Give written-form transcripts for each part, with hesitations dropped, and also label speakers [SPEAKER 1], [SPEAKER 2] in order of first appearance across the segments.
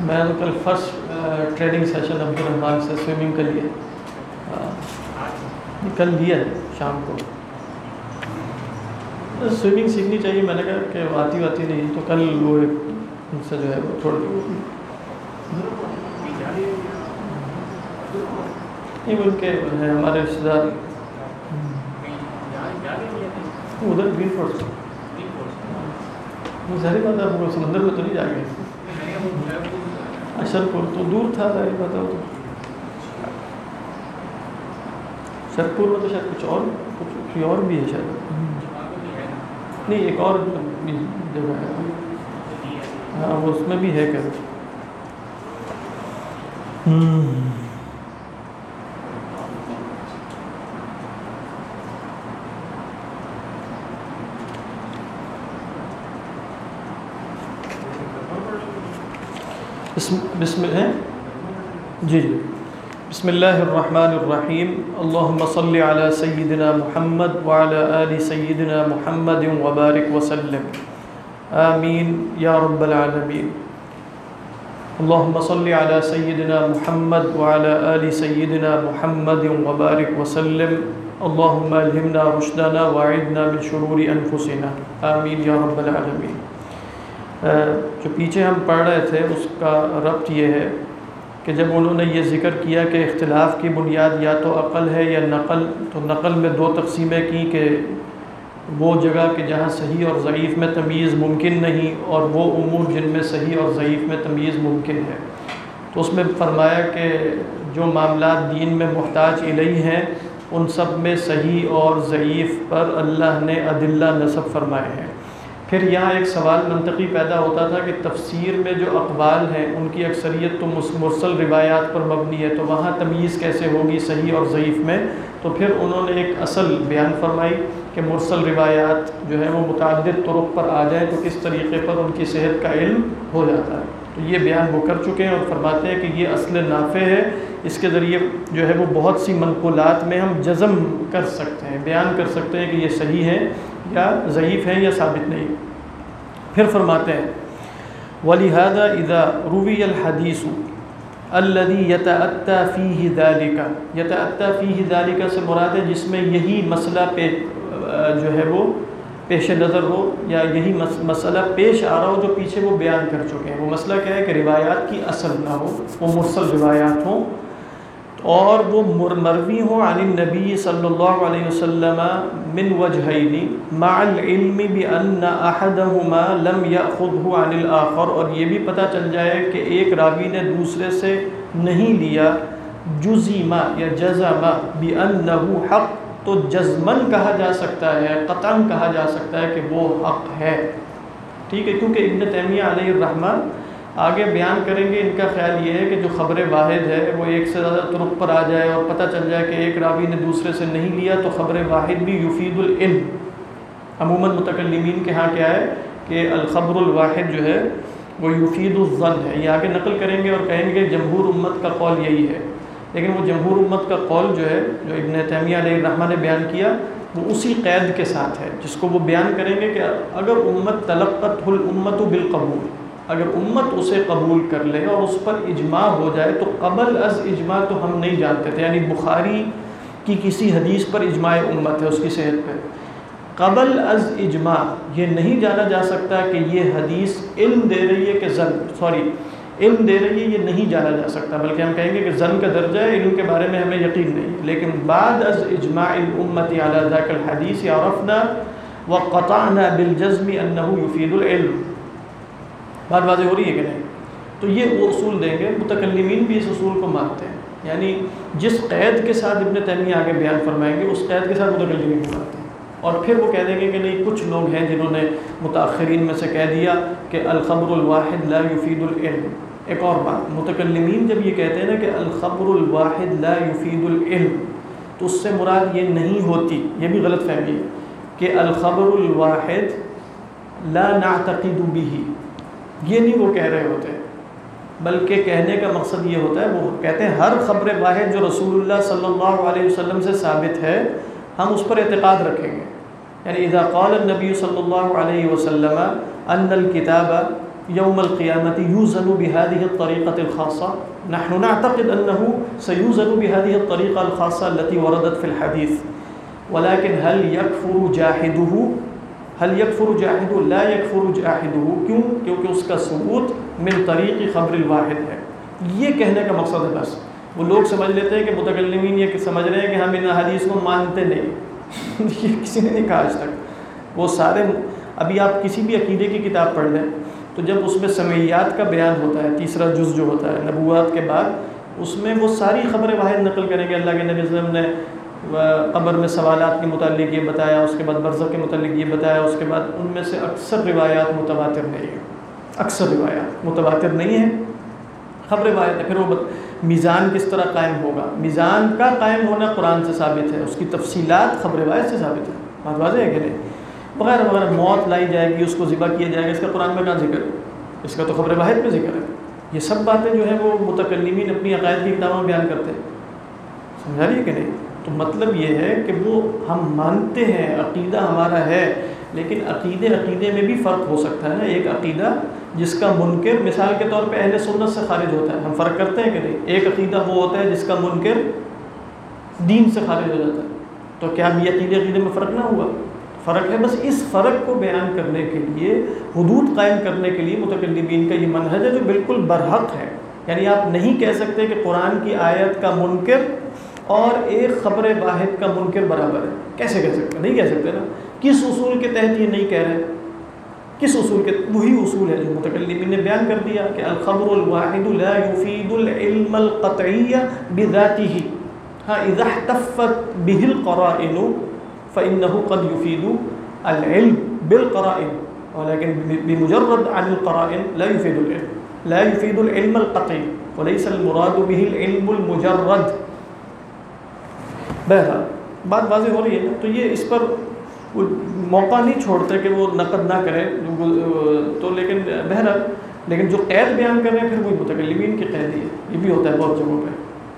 [SPEAKER 1] میں تو کل فرسٹ ٹریننگ سیشن عبد الرحمان سے سوئمنگ کا لیا، کل لیا ہے شام کو۔ سوئمنگ سیکھنی چاہیے، میں نے کہا کہ آتی نہیں، تو کل وہ ان سے جو ہے وہ تھوڑا نہیں، ان کے ہیں ہمارے رشتے دار ادھر گرین فورٹ سے، ظاہر بات ہے وہ سمندر میں تو نہیں جا گئے، اشر پور تو دور تھا، ظاہر بات ہے وہ تو شرپور میں تو شاید کچھ اور بھی ہے شاید، نہیں ایک اور جگہ ہے، ہاں وہ اس میں بھی ہے کیا۔ بسم اللہ الرحمن الرحیم، اللہم صل علی سیدنا محمد وعلی آل سیدنا محمد وبارک وسلم، آمین یا رب العالمین۔ اللہم صل علی سیدنا محمد وعلی آل سیدنا محمد وبارک وسلم، اللہم الہمنا رشدنا وعیدنا من شرور انفسنا، آمین یا رب العالمین۔ جو پیچھے ہم پڑھ رہے تھے اس کا ربط یہ ہے کہ جب انہوں نے یہ ذکر کیا کہ اختلاف کی بنیاد یا تو عقل ہے یا نقل، تو نقل میں دو تقسیمیں کی کہ وہ جگہ کہ جہاں صحیح اور ضعیف میں تمییز ممکن نہیں، اور وہ امور جن میں صحیح اور ضعیف میں تمییز ممکن ہے۔ تو اس میں فرمایا کہ جو معاملات دین میں محتاج الیہ ہیں ان سب میں صحیح اور ضعیف پر اللہ نے ادلہ نصب فرمائے ہیں۔ پھر یہاں ایک سوال منطقی پیدا ہوتا تھا کہ تفسیر میں جو اقوال ہیں ان کی اکثریت تو مرسل روایات پر مبنی ہے، تو وہاں تمییز کیسے ہوگی صحیح اور ضعیف میں؟ تو پھر انہوں نے ایک اصل بیان فرمائی کہ مرسل روایات جو ہے وہ متعدد طرق پر آ جائیں تو کس طریقے پر ان کی صحت کا علم ہو جاتا ہے۔ تو یہ بیان وہ کر چکے ہیں اور فرماتے ہیں کہ یہ اصل نافع ہے، اس کے ذریعے جو ہے وہ بہت سی منقولات میں ہم جزم کر سکتے ہیں، بیان کر سکتے ہیں کہ یہ صحیح ہے یا ضعیف ہے یا ثابت نہیں۔ پھر فرماتے ہیں وَلِهَذَا إِذَا رُوِيَ الْحَدِيثُ الَّذِي يَتَأَتَّى فِيهِ ذَلِكَ، يَتَأَتَّى فِيهِ ذَلِكَ سے مراد ہے جس میں یہی مسئلہ جو ہے وہ پیش نظر ہو، یا یہی مسئلہ پیش آ رہا ہو جو پیچھے وہ بیان کر چکے ہیں۔ وہ مسئلہ کیا ہے کہ روایات کی اصل نہ ہو، وہ مرسل روایات ہوں اور وہ مروی ہوں عن النبی صلی اللہ علیہ وسلم من وجہین مع العلم بان احدہما لم یاخذہ عن الاخر، اور یہ بھی پتہ چل جائے کہ ایک راوی نے دوسرے سے نہیں لیا، جزم یا جزم بانہ حق، تو جزمن کہا جا سکتا ہے، قطعاً کہا جا سکتا ہے کہ وہ حق ہے، ٹھیک ہے، کیونکہ ابن تیمیہ علیہ الرحمہ آگے بیان کریں گے۔ ان کا خیال یہ ہے کہ جو خبر واحد ہے وہ ایک سے زیادہ طرق پر آ جائے اور پتہ چل جائے کہ ایک راوی نے دوسرے سے نہیں لیا، تو خبر واحد بھی یفید العلم۔ عموماً متکلمین کے ہاں کیا ہے کہ الخبر الواحد جو ہے وہ یفید الظن ہے، یہ آگے نقل کریں گے اور کہیں گے جمہور امت کا قول یہی ہے، لیکن وہ جمہور امت کا قول جو ہے جو ابن تیمیہ علیہ الرحمہ نے بیان کیا وہ اسی قید کے ساتھ ہے جس کو وہ بیان کریں گے کہ اگر امت تلقتہ الامت بالقبول، اگر امت اسے قبول کر لے اور اس پر اجماع ہو جائے، تو قبل از اجماع تو ہم نہیں جانتے تھے، یعنی بخاری کی کسی حدیث پر اجماع امت ہے اس کی صحت پہ، قبل از اجماع یہ نہیں جانا جا سکتا کہ یہ حدیث علم دے رہی ہے کہ علم دے رہی ہے، یہ نہیں جانا جا سکتا، بلکہ ہم کہیں گے کہ ظن کا درجہ ہے، علم کے بارے میں ہمیں یقین نہیں، لیکن بعد از اجماع الامت علی ذاک الحدیث عرفنا وقطعنا بالجزم انه یفید العلم۔ بات واضح ہو رہی ہے کہ نہیں؟ تو یہ وہ اصول دیں گے، متکلمین بھی اس اصول کو مانتے ہیں، یعنی جس قید کے ساتھ ابن تیمیہ آگے بیان فرمائیں گے اس قید کے ساتھ متکلمین بھی مانتے ہیں، اور پھر وہ کہہ دیں گے کہ نہیں، کچھ لوگ ہیں جنہوں نے متاخرین میں سے کہہ دیا کہ الخبر الواحد لا یفید العلم۔ ایک اور بات، متکلمین جب یہ کہتے ہیں نا کہ الخبر الواحد لا یفید العلم، تو اس سے مراد یہ نہیں ہوتی، یہ بھی غلط فہمی ہے کہ الخبر الواحد لا نعتقد به، یہ نہیں وہ کہہ رہے ہوتے، بلکہ کہنے کا مقصد یہ ہوتا ہے، وہ کہتے ہیں ہر خبر واحد جو رسول اللہ صلی اللہ علیہ وسلم سے ثابت ہے ہم اس پر اعتقاد رکھیں گے، یعنی اذا قال النبی صلی اللہ علیہ وسلم ان الکتاب يوم القيامة يوزن بهذه الطريقة الخاصة. نحن نعتقد أنه سيوزن بهذه الطريقة الخاصة التي وردت في الحديث، ولكن هل يكفر جاحده؟ هل يكفر جاحده؟ لا يكفر جاحده. کیوں؟ کیونکہ اس کا ثبوت من طریق خبر الواحد ہے. یہ کہنے کا مقصد ہے. بس وہ لوگ سمجھ لیتے ہیں کہ متکلمین یہ سمجھ رہے ہیں کہ ہم ان حدیث کو مانتے نہیں. یہ کسی نے نہیں کہا آج تک. وہ سارے ابھی آپ کسی بھی عقیدے کی کتاب پڑھ لیں تو جب اس میں سمیعات کا بیان ہوتا ہے، تیسرا جز جو ہوتا ہے نبوات کے بعد، اس میں وہ ساری خبر واحد نقل کریں گے. اللہ کے نبی صلی اللہ علیہ وسلم نے قبر میں سوالات کے متعلق یہ بتایا، اس کے بعد برزخ کے متعلق یہ بتایا، اس کے بعد ان میں سے اکثر روایات متواتر نہیں ہیں. اکثر روایات متواتر نہیں ہیں، خبر واحد ہے. پھر وہ میزان کس طرح قائم ہوگا؟ میزان کا قائم ہونا قرآن سے ثابت ہے، اس کی تفصیلات خبر واحد سے ثابت ہے. بات واضح ہے کہ نہیں؟ وغیرہ وغیرہ. موت لائی جائے گی، اس کو ذبح کیا جائے گا، اس کا قرآن میں کہاں ذکر ہے؟ اس کا تو خبر واحد میں ذکر ہے. یہ سب باتیں جو ہیں وہ متکلمین اپنی عقائد کی کتابوں میں بیان کرتے ہیں. سمجھا رہی ہے کہ نہیں؟ تو مطلب یہ ہے کہ وہ ہم مانتے ہیں، عقیدہ ہمارا ہے، لیکن عقیدے میں بھی فرق ہو سکتا ہے نا. ایک عقیدہ جس کا منکر مثال کے طور پہ اہل سنت سے خارج ہوتا ہے، ہم فرق کرتے ہیں کہ نہیں؟ ایک عقیدہ وہ ہوتا ہے جس کا منکر دین سے خارج ہو جاتا ہے. تو کیا بھی عقیدے میں فرق نہ ہوا؟ فرق ہے. بس اس فرق کو بیان کرنے کے لیے، حدود قائم کرنے کے لیے متکلمین کا یہ منہج ہے جو بالکل برحق ہے. یعنی آپ نہیں کہہ سکتے کہ قرآن کی آیت کا منکر اور ایک خبر واحد کا منکر برابر ہے. کیسے کہہ سکتے؟ نہیں کہہ سکتے نا. کس اصول کے تحت یہ نہیں کہہ رہے؟ کس اصول کے؟ وہی اصول ہے جو متکلمین نے بیان کر دیا کہ الخبر الواحد لا يفيد العلم القطعي بذاته، اذا احتفت به القرائن فإنه قد يفيد العلم بالقرائن، ولكن بمجرد عن القرائن لا يفيد العلم، لا يفيد العلم القطعي، وليس المراد به العلم المجرد. بہرحال بات واضح ہو رہی ہے نا. تو یہ اس پر موقع نہیں چھوڑتے کہ وہ نقد نہ کریں تو، لیکن بہرحال لیکن جو قید بیان کر رہے ہیں پھر وہی متکلمین کی قید ہی ہے. یہ بھی ہوتا ہے بہت جگہوں پہ.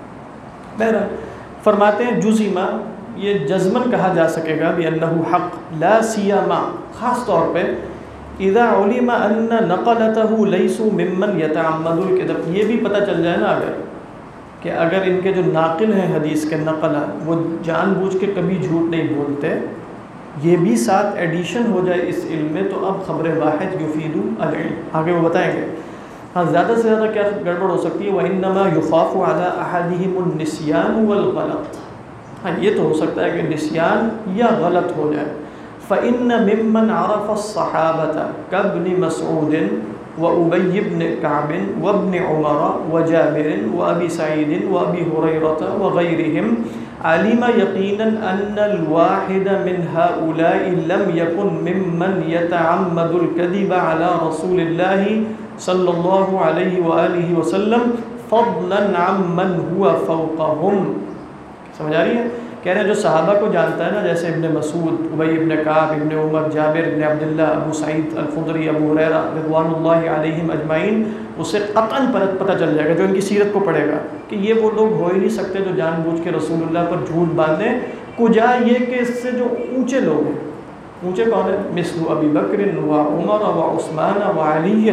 [SPEAKER 1] بہرحال فرماتے ہیں جزما، یہ جزمن کہا جا سکے گا بأنه حق، لا سیما، خاص طور پہ اذا علم ان نقلته ليسوا ممن يتعمد الكذب. یہ بھی پتہ چل جائے نا اگر کہ اگر ان کے جو ناقل ہیں حدیث کے نقل وہ جان بوجھ کے کبھی جھوٹ نہیں بولتے، یہ بھی ساتھ ایڈیشن ہو جائے اس علم میں، تو اب خبر واحد یفید العلم. آگے وہ بتائیں گے. ہاں زیادہ سے زیادہ کیا گڑبڑ ہو سکتی ہے؟ وانما يخاف على احدهم النسيان والغلط. ہاں یہ تو ہو سکتا ہے کہ نسیان یا غلط ہو جائے. فإن ممن عرف الصحابة كابن مسعود وأبي بن كعب وابن عمر وجابر وأبي سعيد وأبي هريرة وغيرهم علم يقينا أن الواحد من هؤلاء لم يكن ممن يتعمد الكذب على رسول الله صلى الله عليه وآله وسلم فضلا عمن هو فوقهم. سمجھ آ رہی ہے؟ کہہ رہے ہیں جو صحابہ کو جانتا ہے نا، جیسے ابن مسعود، ابی ابن کعب، ابن عمر، جابر ابن عبداللہ، ابو سعید الخدری، ابو ہریرہ رضوان اللہ علیہم اجمعین، اسے قطعاً پتہ چل جائے گا جو ان کی سیرت کو پڑھے گا کہ یہ وہ لوگ ہو ہی نہیں سکتے جو جان بوجھ کے رسول اللہ پر جھوٹ باندھیں. کجا یہ کہ اس سے جو اونچے لوگ ہیں، اونچے کون ہیں؟ مثل ابی بکر و عمر و عثمان و علی،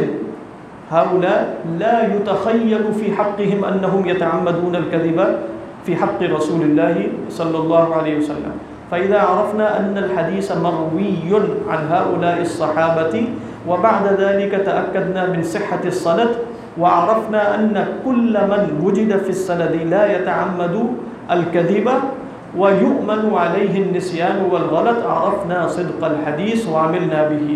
[SPEAKER 1] هؤلاء لا يتخيل في حقهم انهم يتعمدون الكذب في حق رسول الله صلى الله عليه وسلم. فإذا عرفنا أن الحديث مروي عن هؤلاء الصحابة وبعد ذلك تأكدنا من صحة السند وعرفنا أن كل من وجد في السند لا يتعمد الكذب ويؤمن عليه النسيان والغلط عرفنا صدق الحديث وعملنا به.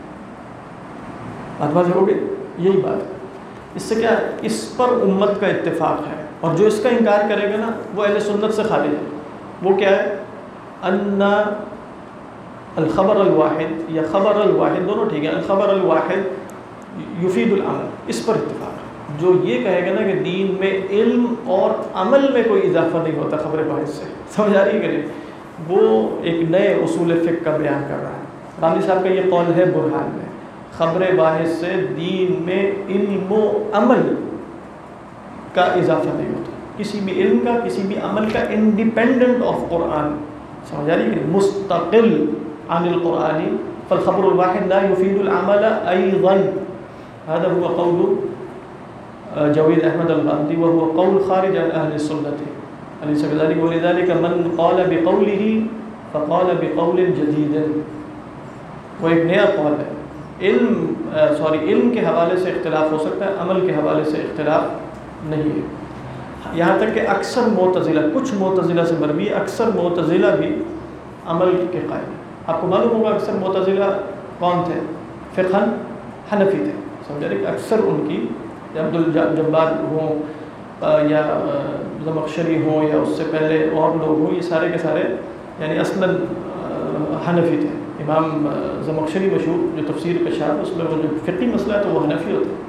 [SPEAKER 1] بات واضح ہو گئی؟ یہی بات. اس سے کیا؟ اس پر امت کا اتفاق ہے، اور جو اس کا انکار کرے گا نا وہ اہل سنت سے خارج ہے. وہ کیا ہے؟ ان الخبر الواحد یا خبر الواحد دونوں ٹھیک ہے، الخبر الواحد یفید العمل، اس پر اتفاق ہے. جو یہ کہے گا نا کہ دین میں علم اور عمل میں کوئی اضافہ نہیں ہوتا خبر واحد سے، سمجھ آ رہی ہے کہ نہیں؟ وہ ایک نئے اصول فقہ کا بیان کر رہا ہے. راملی صاحب کا یہ قول ہے برہان میں، خبر واحد سے دین میں علم و عمل کا اضافہ نہیں ہوتا، کسی بھی علم کا کسی بھی عمل کا، انڈیپینڈنٹ آف قرآن. سمجھ آ رہی ہے کہ مستقل عن القرآن. فالخبر الواحد لا يفيد العمل أيضا. هذا هو قول جوید احمد الغامدی وهو قول خارج عن اهل السنت أليس كذلك؟ ولذلك من قال بقوله فقال بقول جديد، وہ ایک نیا قول ہے. علم کے حوالے سے اختلاف ہو سکتا ہے، عمل کے حوالے سے اختلاف نہیں ہے. یہاں تک کہ اکثر معتزلہ، کچھ معتزلہ سے مروی، اکثر معتزلہ بھی عمل کے قائل ہیں. آپ کو معلوم ہوگا اکثر معتزلہ کون تھے؟ فقہاً حنفی تھے، سمجھا رہے کہ اکثر ان کی عبد الجبار ہوں یا زمخشری ہوں یا اس سے پہلے اور لوگ ہوں، یہ سارے کے سارے یعنی اصلاً حنفی تھے. امام زمخشری مشہور جو تفسیر کشاف، اس میں وہ جو فقہی مسئلہ ہے تو وہ حنفی ہوتے ہیں.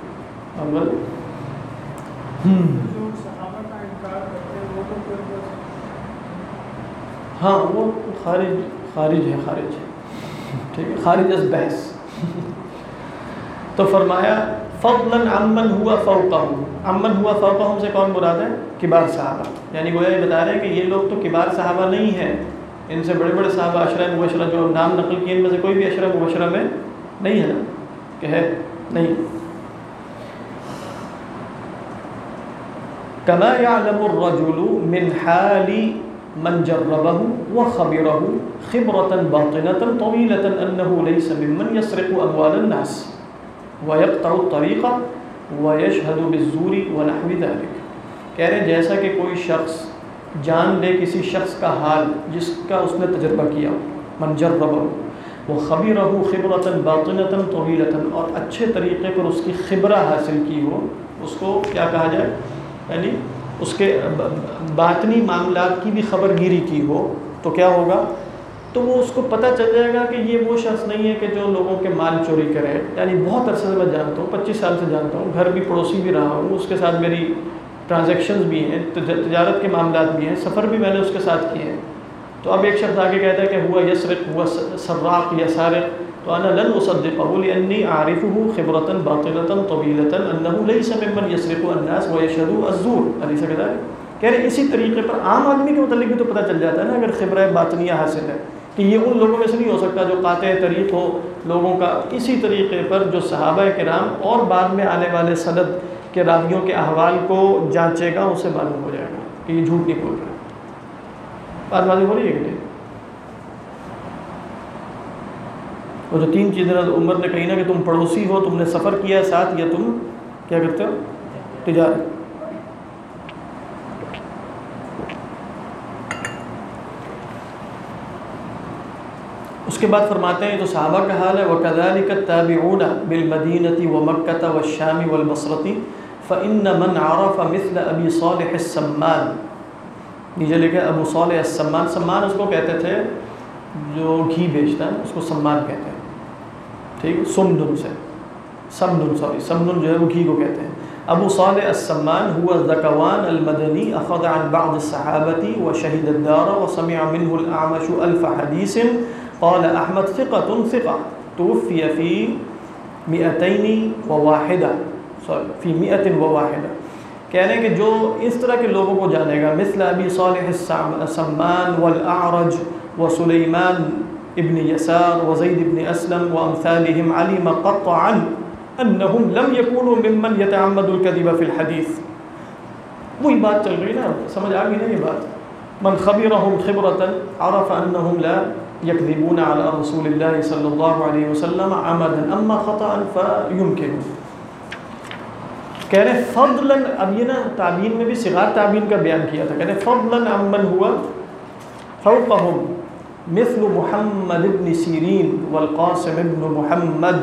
[SPEAKER 1] ہاں وہ خارج ہے، ٹھیک ہے، خارج از بحث. تو فرمایا فضلا عمن ہوا فوقہم. عمن ہوا فوقہم سے کون مراد ہے؟ کبار صحابہ. یعنی گویا یہ بتا رہے ہیں کہ یہ لوگ تو کبار صحابہ نہیں ہیں، ان سے بڑے بڑے صحابہ عشرہ مبشرہ جو نام نقل کیے ان میں سے کوئی بھی عشرہ مبشرہ میں نہیں ہے نا، کہ ہے نہیں. کما یعلم الرجل من حال من جربه وخبره خبرة باطنة طويلة أنه ليس ممن يسرق أموال الناس ويقطع الطريق ويشهد بالزور ونحو ذلك. کہہ رہے جیسا کہ کوئی شخص جان لے کسی شخص کا حال جس کا اس نے تجربہ کیا، من جربه وخبره خبرة باطنة طويلة، اور اچھے طریقے پر اس کی خبرہ حاصل کی ہو، اس کو کیا کہا جائے، یعنی اس کے باطنی معاملات کی بھی خبر گیری کی ہو، تو کیا ہوگا؟ تو وہ اس کو پتہ چل جائے گا کہ یہ وہ شخص نہیں ہے کہ جو لوگوں کے مال چوری کرے. یعنی بہت عرصے سے میں جانتا ہوں، 25 سال سے جانتا ہوں، گھر بھی پڑوسی بھی رہا ہوں، اس کے ساتھ میری ٹرانزیکشنز بھی ہیں، تجارت کے معاملات بھی ہیں، سفر بھی میں نے اس کے ساتھ کیے ہیں. تو اب ایک شخص آگے کہتا ہے کہ ہوا یسرق، ہوا سراق یا سارق، تو انا لن اصدقه لاني اعرفه خبرة باطنة طويلة انه ليس ممن يسرق الناس ويشهد الزور. اليس كذلك؟ کہہ رہے اسی طریقے پر عام آدمی کے متعلق بھی تو پتہ چل جاتا ہے نا، اگر خبرہ باطنیہ حاصل ہے کہ یہ ان لوگوں میں سے نہیں ہو سکتا جو قاطع طریق ہو لوگوں کا. اسی طریقے پر جو صحابہ کرام اور بعد میں آنے والے سند کے راویوں کے احوال کو جانچے گا، اسے معلوم ہو جائے گا کہ یہ جھوٹ نہیں بول رہا. بات واضح ہو رہی ہے کہ نہیں؟ وہ جو 3 چیزیں عمر نے کہی نا کہ تم پڑوسی ہو، تم نے سفر کیا ساتھ، یا تم کیا کرتے ہو؟ تجارت. اس کے بعد فرماتے ہیں جو صحابہ کا حال ہے، وَكَذَلِكَ التَّابِعُونَ بِالْمَدِينَةِ وَمَكَّةَ وَالشَّامِ وَالْبَصْرَةِ فَإِنَّ مَنْ عَرَفَ مِثْلَ أَبِي صَالِحِ السَّمَّانِ. نیچے لکھا ہے ابو صالح السمان. سمان اس کو کہتے تھے جو گھی بیچتا ہے، اس کو سمان کہتے ہیں، ٹھیک. سمنن سے سمنن جو ہے وہ گھی کو کہتے ہیں. ابو صالح السمان هو ذکوان المدنی اخذ عن بعض الصحابة وشهد الدار وسمع منه الأعمش 1000 حديث. قال احمد ثقة توفي في 201. کہہ رہے ہیں کہ جو اس طرح کے لوگوں کو جانے گا، مثل ابی صالح السمان والاعرج وسلیمان ابن یسار وزید ابن اسلم وامثالهم علم قطعا انهم لم يكونوا ممن يتعمد الكذب في الحديث. وہی بات چل رہی نا، سمجھ آ گئی نا یہ بات. من خبرهم خبرة عرف انهم لا يكذبون على رسول الله صلی اللہ علیہ وسلم عمدا اما خطأ فيمكن. کہہ رہے فضلاً، اب یہ نا تعبین میں بھی صغار تعبین کا بیان کیا تھا، کہہ رہے فضلاً عمن ہوا فوقهم مثل محمد ابن سیرین والقاسم ابن محمد.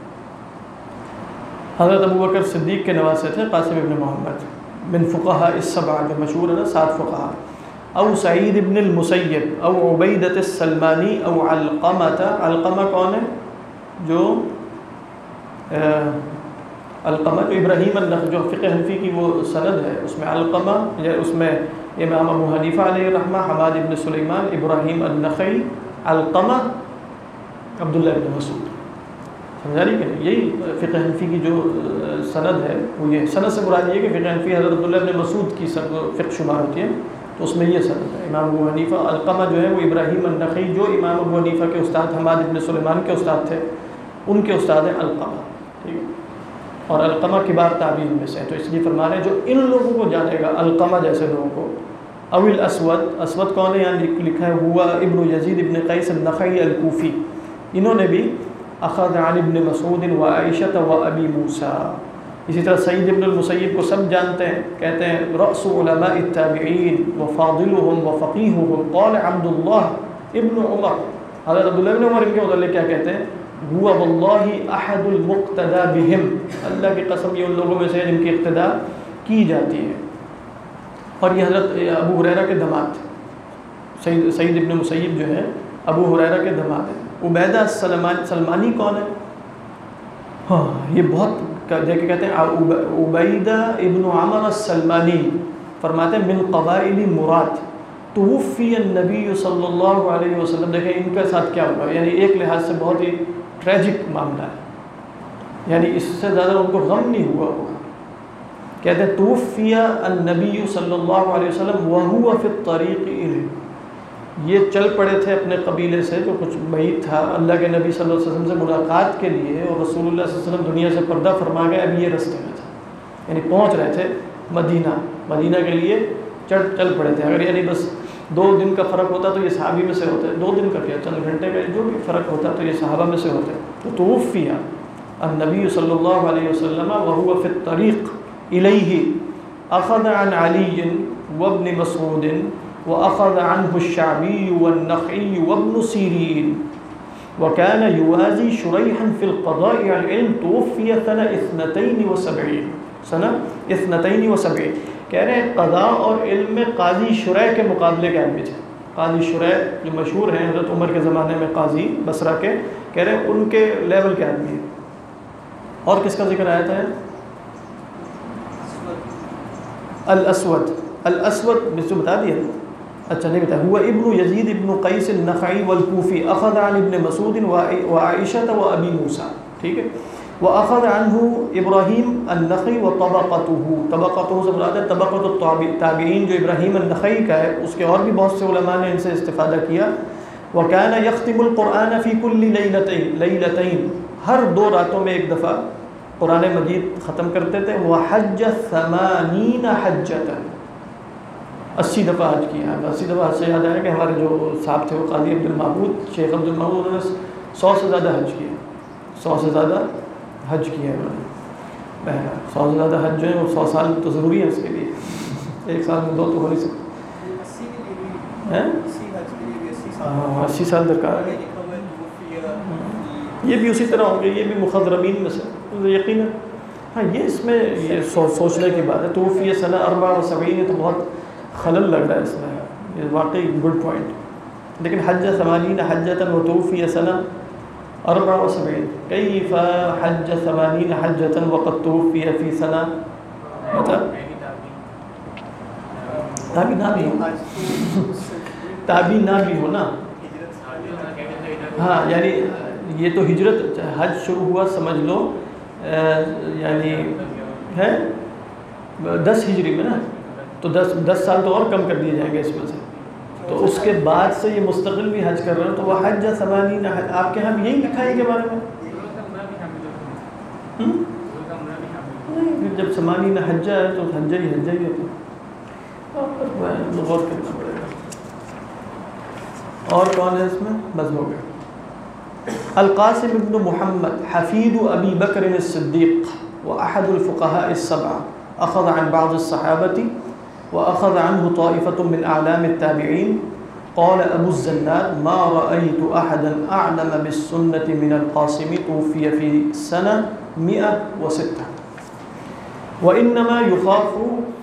[SPEAKER 1] حضرت ابوبکر صدیق کے نواسے تھے قاسم ابن محمد، من فقہاء السبعہ جو مشہور ہے نا 7 فقہاء. او سعید ابن المسیب او عبیدۃ السلمانی او علقمۃ. علقمہ کون ہے؟ جو علقمہ جو ابراہیم النخعی، جو فقہ حنفی کی وہ سند ہے، اس میں علقمہ، یا اس میں امام ابو حنیفہ علیہ الرحمہ، حماد ابن سلیمان، ابراہیم النخعی، علقمہ، عبداللہ ابن مسعود. سمجھا رہی کہ یہی فقہ حنفی کی جو سند ہے وہ یہ سند سے مراد یہ کہ فقہ حنفی حضرت عبداللہ ابن مسعود کی فقہ شمار ہوتی ہے، تو اس میں یہ سند ہے. امام ابو حنیفہ. علقمہ جو ہے وہ ابراہیم النخعی جو امام ابو حنیفہ کے استاد حماد ابن سلیمان کے استاد تھے، ان کے استاد ہیں علقمہ. ٹھیک ہے. اور علقمہ کبار تابعین میں سے، تو اس لیے فرما رہے ہیں جو ان لوگوں کو جانے گا، علقمہ جیسے لوگوں کو، او الاسود، اسود کون ہے یہاں لکھا ہے ہوا ابن یزید ابن قیس النخعی الکوفی، انہوں نے بھی اخذ عن ابن مسعود و عائشہ و ابی موسیٰ. اسی طرح سعید ابن المسیب کو سب جانتے ہیں، کہتے ہیں رأس علماء التابعین وفاضلهم وفقیہهم قال عبد اللہ ابن عمر. حضرت عبداللہ ابن عمر ان کے متعلق کیا کہتے ہیں؟ هو واللہ احد المقتدى بهم، اللہ کی قسم یہ ان لوگوں میں سے جن کی اقتداء کی جاتی ہے. اور یہ حضرت ابو ہریرہ کے داماد سعید ابن مسیب جو ہے ابو ہریرہ کے داماد ہیں. عبیدہ سلمانی کون ہے؟ ہاں یہ بہت دیکھ کہتے ہیں عبیدہ ابن عمر السلمانی، فرماتے ہیں من قبائل مراد توفی النبی صلی اللہ علیہ وسلم. دیکھیں ان کے ساتھ کیا ہوا، یعنی ایک لحاظ سے بہت ہی ٹریجک معاملہ ہے، یعنی اس سے زیادہ ان کو غم نہیں ہوا ہوگا. کہتے ہیں توفی النبی صلی اللہ علیہ وسلم وہو فی الطریق الیہ، یہ چل پڑے تھے اپنے قبیلے سے جو کچھ بعید تھا اللہ کے نبی صلی اللہ علیہ وسلم سے ملاقات کے لیے، اور رسول اللہ صلی اللہ علیہ وسلم دنیا سے پردہ فرما گئے، اب یہ رستے میں تھا، یعنی پہنچ رہے تھے مدینہ کے لیے چل پڑے تھے. اگر یعنی بس 2 دن کا فرق ہوتا تو یہ صحابی میں سے ہوتے، 2 دن کا کیا چند گھنٹے کا جو بھی فرق ہوتا تو یہ صحابہ میں سے ہوتے. تو توفی النبی صلی اللہ علیہ وسلم وهو فی الطریق الیہ اخذ عن علی وابن مسعود وأخذ عنه الشعبي والنخعي وابن سيرين وكان يوازي شريحا في القضاء على العلم توفي سنة 72. کہہ رہے ہیں قضاء اور علم میں قاضی شریح کے مقابلے کے آدمی تھے. قاضی شریح جو مشہور ہیں حضرت عمر کے زمانے میں قاضی بصرہ کے، کہہ رہے ہیں ان کے لیول کے آدمی ہیں. اور کس کا ذکر آیا تھا؟ الاسود میں بتا دیا. اچھا نہیں بتا، ہوا ابن یزید ابن قیس النخعی والکوفی اخذ عن ابن مسعود و عائشہ و ابی موسیٰ. ٹھیک ہے. واخذ عنہ ابراہیم النخعی و طبقتہ سے مراد ہے طبقۃ التابعین جو ابراہیم النخعی کا ہے، اس کے اور بھی بہت سے علماء نے ان سے استفادہ کیا. وکان یختم القرآن فی کل لیلتین، ہر 2 راتوں میں ایک دفعہ قرآن مجید ختم کرتے تھے. وحج 80 حجۃ، 80 دفعہ حج کیا. 80 دفعہ حج سے یاد آیا کہ ہمارے جو صاحب تھے وہ قاضی عبد المعبود، شیخ عبد المعبود، انہوں نے 100 سے زیادہ حج کیا. 100 سے زیادہ حج کیا ہے انہوں نے. 100 سے زیادہ حج جو ہے وہ 100 سال تو ضروری ہے اس کے لیے، ایک سال میں 2 تو ہو نہیں سکتے. 80 سال درکار ہے. یہ بھی اسی طرح ہوں گے، یہ بھی مخضرمین میں سے یقیناً. ہاں یہ اس میں یہ سوچنے کی بات ہے. توفی سنہ 74 تو بہت خلل لگ رہا ہے اس میں، یہ واقعی گڈ پوائنٹ. لیکن حج 80 حجۃ و توفی سنہ 74، کیف حج 80 حجۃ وقد توفی فی سنہ، مطلب تابی نہ بھی ہو، تابی نہ بھی ہو نا. ہاں یعنی یہ تو ہجرت حج شروع ہوا سمجھ لو یعنی ہے 10 ہجری میں نا، تو 10 سال تو اور کم کر دیے جائیں گے اس میں سے. تو اس کے بعد سے یہ مستقل بھی حج کر رہے ہیں. تو وہ حج 80 آپ کے یہاں یہی لکھا ہے کے بارے میں؟ جب 80 حجہ ہے تو حجہ ہی ہوتا ہے. غور کرنا پڑے گا. اور کون ہے اس میں؟ بس ہو گیا. القاسم ابن محمد حفید ابی بکر الصدیق واحد الفقهاء السبعة اخذ عن بعض الصحابة واخذ عنه طائفة من اعلام التابعين. قال ابو الزناد ما رأيت احدا اعلم بالسنة من القاسم توفي في سنة 106 وانما يخاف.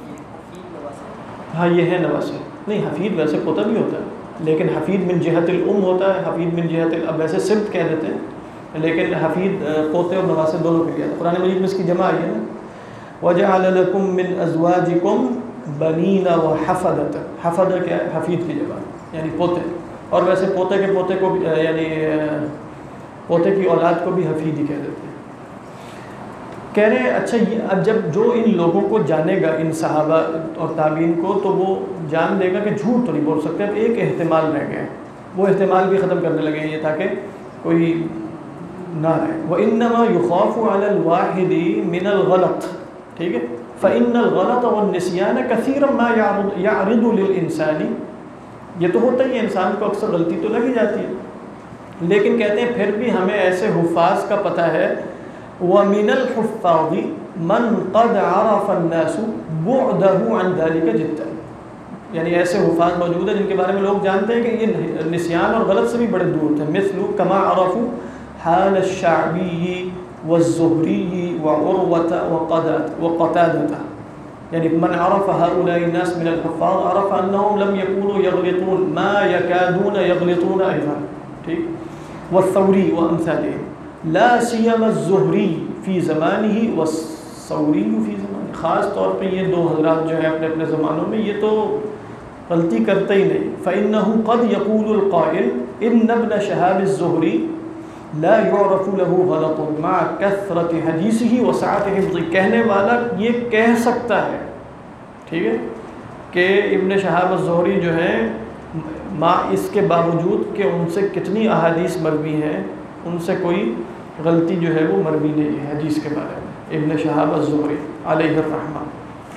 [SPEAKER 1] ہاں یہ ہے نواسے نہیں، حفید ویسے پوتا بھی ہوتا ہے، لیکن حفید من جہت الام ہوتا ہے، حفید من جہت اب ویسے سبت کہہ دیتے ہیں، لیکن حفید پوتے اور نواسے دونوں کے لیے. قرآن مجید میں اس کی جمع آئی ہے نا، وَجَعَلَ لَكُم مِّنْ أَزْوَاجِكُمْ بَنِينَ وَحَفَدَةً. حفدہ کیا ہے؟ حفید کی جمع یعنی پوتے. اور ویسے پوتے کے پوتے کو یعنی پوتے کی اولاد کو بھی حفید ہی کہہ دیتے ہیں. کہہ رہے ہیں اچھا اب جب جو ان لوگوں کو جانے گا، ان صحابہ اور تابعین کو، تو وہ جان دے گا کہ جھوٹ تو نہیں بول سکتے. اب ایک احتمال رہ گیا، وہ احتمال بھی ختم کرنے لگے ہیں یہ تاکہ کوئی نہ رہے. وَإِنَّمَا يُخَافُ عَلَى الْوَاحِدِ مِنَ الْغَلَطِ. ٹھیک ہے. فَإِنَّ الْغَلَطَ وَالنِّسْيَانَ كَثِيرًا مَا يَعْرِضُ لِلْإِنسَانِ. یہ تو ہوتا ہی ہے, انسان کو اکثر غلطی تو لگ ہی جاتی ہے, لیکن کہتے ہیں پھر بھی ہمیں ایسے حفاظ کا پتہ ہے. وَمِنَ الْحُفَّاظِ مَنْ قَدْ عَرَفَ النَّاسُ بُعْدَهُ عَنْ ذَلِكَ جِدًّا. یعنی ایسے حفاظ موجود ہیں جن کے بارے میں لوگ جانتے ہیں کہ یہ نسیان اور غلط سے بھی بڑے دور تھے. مثل كما عرفوا حال الشعبی والزہری وعروة وقتادة. یعنی من عرف هؤلاء الناس من الحفاظ عرف انهم لم يكونوا يغلطون ما يكادون يغلطون ايضا. ٹھیک. والثوری وامثالهم لا سيما الزہری في زمانه والثوری في زمانه. خاص طور پہ یہ دو حضرات جو ہیں اپنے اپنے زمانوں میں یہ تو غلطی کرتے ہی نہیں. فإنه قد يقول القائل ان ابن شهاب الزهري لا يعرف له غلط مع كثرة حديثه وسعة حفظه. کہنے والا یہ کہہ سکتا ہے, ٹھیک ہے, کہ ابن شہاب الزہری جو ہیں مع اس کے باوجود کہ ان سے کتنی احادیث مروی ہیں ان سے کوئی غلطی جو ہے وہ مروی نہیں ہے حدیث کے بارے میں. ابن شہاب الزہری علیہ الرحمہ.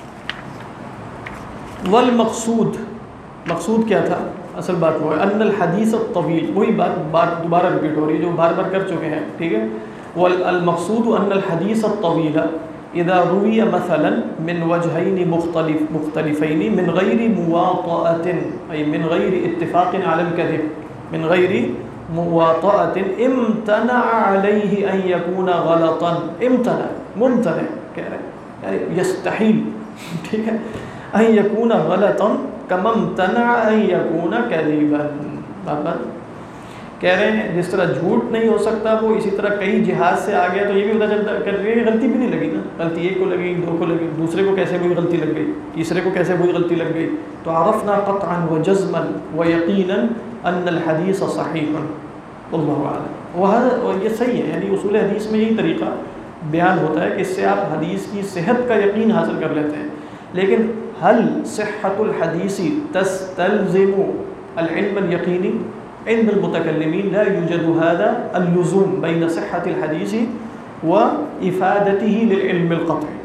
[SPEAKER 1] والمقصود, مقصود کیا تھا, اصل بات وہ ہے ان الحدیث الطویل. وہی بات دوبارہ ریپیٹ ہو رہی ہے جو بار بار کر چکے ہیں, ٹھیک ہے. والمقصود ان الحدیث الطویل اذا روی مثلا من وجهین مختلفین من غیر مواطأة ای من غیر اتفاق علی الكذب, من غیر مواطأة امتنع علیہ ان یکون غلطا. امتنع, ممتنع کہہ رہے ہیں یعنی یستحیل, ٹھیک ہے, ان یکون غلطا کما امتنع ان یکون کذبا. بات کہہ رہے ہیں جس طرح جھوٹ نہیں ہو سکتا وہ اسی طرح کئی جہاز سے آ گیا تو یہ بھی پتہ چلتا کہ غلطی بھی نہیں لگی نا. غلطی ایک کو لگی, دو کو لگی, دوسرے کو کیسے وہی غلطی لگ گئی, تیسرے کو کیسے وہی غلطی لگ گئی. تو عرفنا قطعا وجزما ویقینا ان الحدیث صحیح. اللہ اعلم. اور یہ صحیح ہے, یعنی اصول حدیث میں یہی طریقہ بیان ہوتا ہے کہ اس سے آپ حدیث کی صحت کا یقین حاصل کر لیتے ہیں. لیکن هل صحت الحدیث تستلزم العلم اليقینی؟ عند المتكلمين لا يوجد هذا اللزوم بين صحة الحديث وإفادته للعلم القطعي.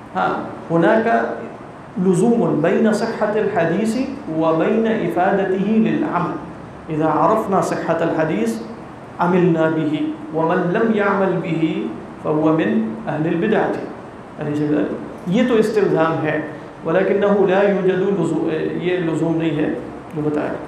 [SPEAKER 1] هناك لزوم بين صحة الحديث وبين إفادته للعمل. إذا عرفنا صحة الحديث عملنا به ومن لم يعمل به فهو من أهل البدعة. یہ تو استلزام ہے ولكنه لا يوجد لزوم, یہ لزوم نہیں ہے جو بتایا.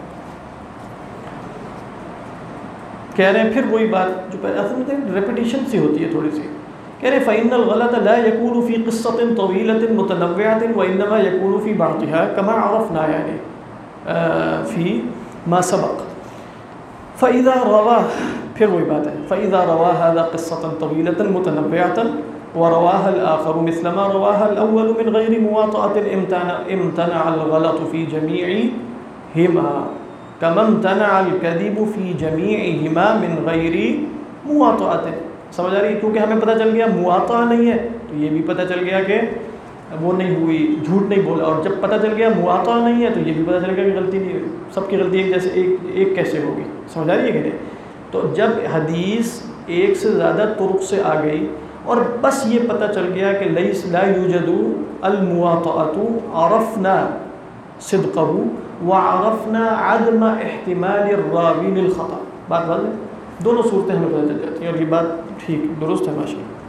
[SPEAKER 1] کہہ رہے ہیں پھر وہی بات جو اصل میں ریپیٹیشن سی ہوتی ہے تھوڑی سی. کہہ رہے فإن الغلط لا يكون في قصة طويلة متنوعة وإنما يكون في بعضها كما عرفنا يعني في ما سبق. فإذا رواه, پھر وہی بات ہے, فإذا روى هذا قصة طويلة متنوعة ورواها الآخر مثل ما رواها الأول من غير مواطأة امتنع الغلط في جميعهما كما امتنع الكذب في جميعهما من غير مواطأة. سمجھ آ رہی ہے, کیونکہ ہمیں پتہ چل گیا مواطأ نہیں ہے تو یہ بھی پتہ چل گیا کہ وہ نہیں ہوئی, جھوٹ نہیں بولا. اور جب پتہ چل گیا مواطأ نہیں ہے تو یہ بھی پتہ چل گیا کہ غلطی نہیں, سب کی غلطی ایک جیسے ایک کیسے ہوگی. سمجھ آ رہی ہے کہ نہیں. تو جب حدیث ایک سے زیادہ طرق سے آ گئی اور بس یہ پتہ چل گیا کہ لیس لا یوجد المواطأة عرفنا صدقه وعرفنا عدم احتمال الراوی للخطأ. بات واضح ہے, دونوں صورتیں ہمیں پتہ چل جاتی ہیں اور یہ بات ٹھیک درست ہے ماشاء اللہ.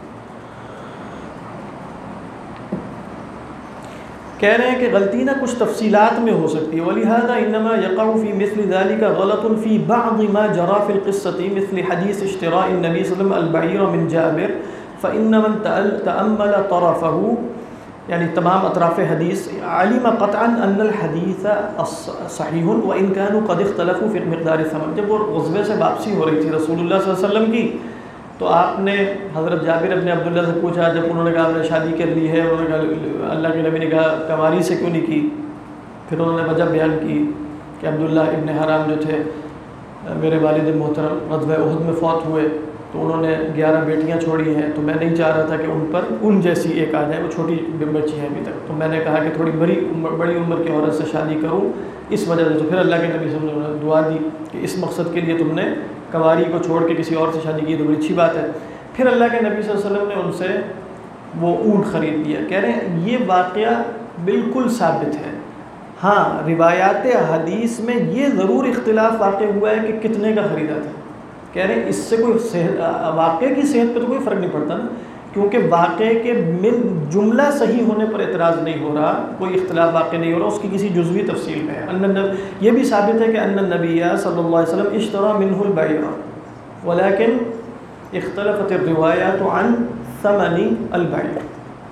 [SPEAKER 1] کہہ رہے ہیں کہ غلطی نہ کچھ تفصیلات میں ہو سکتی ہے. ولہذا انما يقع في مثل ذلك غلط في بعض ما جرى في القصة مثل حديث اشتراء النبي صلى الله عليه وسلم البعير من جابر فإن من تأمل طرفه یعنی تمام اطراف حدیث علم قطعا ان الحدیث صحیح وان كانوا قد اختلفوا في مقدار الثمن. جب وہ غزوے سے واپسی ہو رہی تھی رسول اللہ صلی اللہ علیہ وسلم کی تو آپ نے حضرت جابر ابن عبداللہ سے پوچھا, جب انہوں نے کہا ہم نے شادی کر لی ہے, انہوں نے کہا اللہ کے نبی نے کہا کنواری سے کیوں نہیں کی. پھر انہوں نے وجہ بیان کی کہ عبداللہ ابن حرام جو تھے میرے والد محترم غزوہ احد میں فوت ہوئے تو انہوں نے 11 بیٹیاں چھوڑی ہیں, تو میں نہیں چاہ رہا تھا کہ ان پر ان جیسی ایک آ جائے, وہ چھوٹی بچی ہیں ابھی تک, تو میں نے کہا کہ تھوڑی بڑی عمر کی عورت سے شادی کروں اس وجہ سے. تو پھر اللہ کے نبی صلی اللہ علیہ وسلم نے دعا دی کہ اس مقصد کے لیے تم نے کنواری کو چھوڑ کے کسی اور سے شادی کی تو بڑی اچھی بات ہے. پھر اللہ کے نبی صلی اللہ علیہ وسلم نے ان سے وہ اونٹ خرید لیا. کہہ رہے ہیں یہ واقعہ بالکل ثابت ہے. ہاں روایات حدیث میں یہ ضرور اختلاف واقع ہوا ہے کہ کتنے کا خریدا تھا. کہہ رہے ہیں اس سے کوئی صحت واقعے کی صحت پہ تو کوئی فرق نہیں پڑتا نا, کیونکہ واقعے کے جملہ صحیح ہونے پر اعتراض نہیں ہو رہا, کوئی اختلاف واقع نہیں ہو رہا, اس کی کسی جزوی تفصیل میں ہے. یہ بھی ثابت ہے کہ ان النبی صلی اللہ علیہ وسلم اشترى منه البیع ولكن اختلفت الروایات عن ثمن البیع.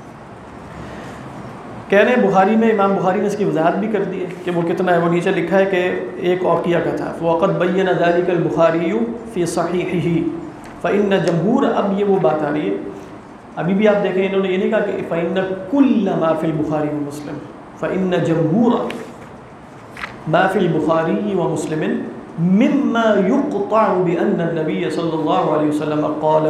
[SPEAKER 1] کہہ رہے ہیں بخاری میں, امام بخاری نے اس کی وضاحت بھی کر دی ہے کہ وہ کتنا ہے. وہ نیچے لکھا ہے کہ ایک اوقیہ کا تھا. وقد بین ذلك البخاری فی صحیحہ فإن جمہور, اب یہ وہ بات آ رہی ہے, ابھی بھی آپ دیکھیں انہوں نے یہ نہیں کہا کہ فإن كل ما فی البخاری ومسلم, فإن جمہور ما فی البخاری ومسلم مما يقطع بأن النبي صلی اللہ علیہ وسلم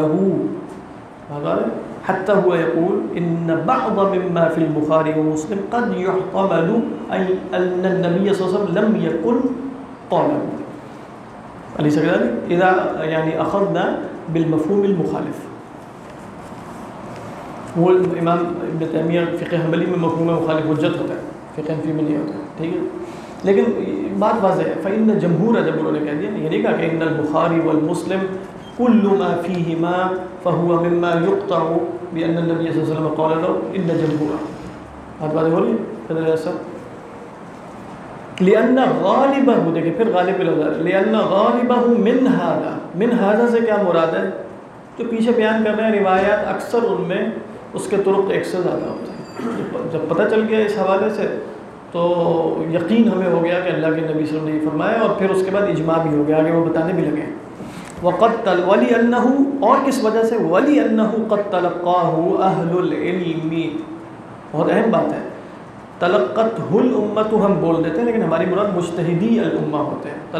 [SPEAKER 1] قاله حتى هو يقول إن بعض مما في البخاري ومسلم قد يحتمل أن النبي صلى الله عليه وسلم لم يكن قاله. أليس كذلك؟ إذا يعني أخذنا بالمفهوم المخالف. وہ امام ابن تیمیہ فقہ حنبلی میں مفہوم مخالف حجت ہوتا ہے, فقہ حنفی میں نہیں ہوتا, ٹھیک ہے. لیکن بات واضح ہے, فإن جمہور, جب انہوں نے کہہ دیا, یہ نہیں کہا کہ ان البخاری والمسلم كل ما فيهما فهو مما يقطع بأن النبي صلی اللہ علیہ وسلم قال له ان جمهورا. بات ہو رہی ہے ایسا, لأن غالبہ, دیکھیں پھر غالب لفظ, لأن غالبہ من هذا, من هذا سے کیا مراد ہے, جو پیچھے بیان کر رہے ہیں روایات اکثر ان میں اس کے طرق ایک سے زیادہ ہوتے ہیں. جب پتہ چل گیا اس حوالے سے تو یقین ہمیں ہو گیا کہ اللہ کے نبی صلی اللہ علیہ وسلم نے یہ فرمایا, اور پھر اس کے بعد اجماع بھی ہو گیا, آگے وہ بتانے بھی لگے. وقد ولأنه, اور کس وجہ سے, ولأنه قد تلقاه أهل العلم, بہت اہم بات ہے. تلقته الامة ہم بول دیتے ہیں لیکن ہماری مراد مجتہدی الامہ ہوتے ہیں.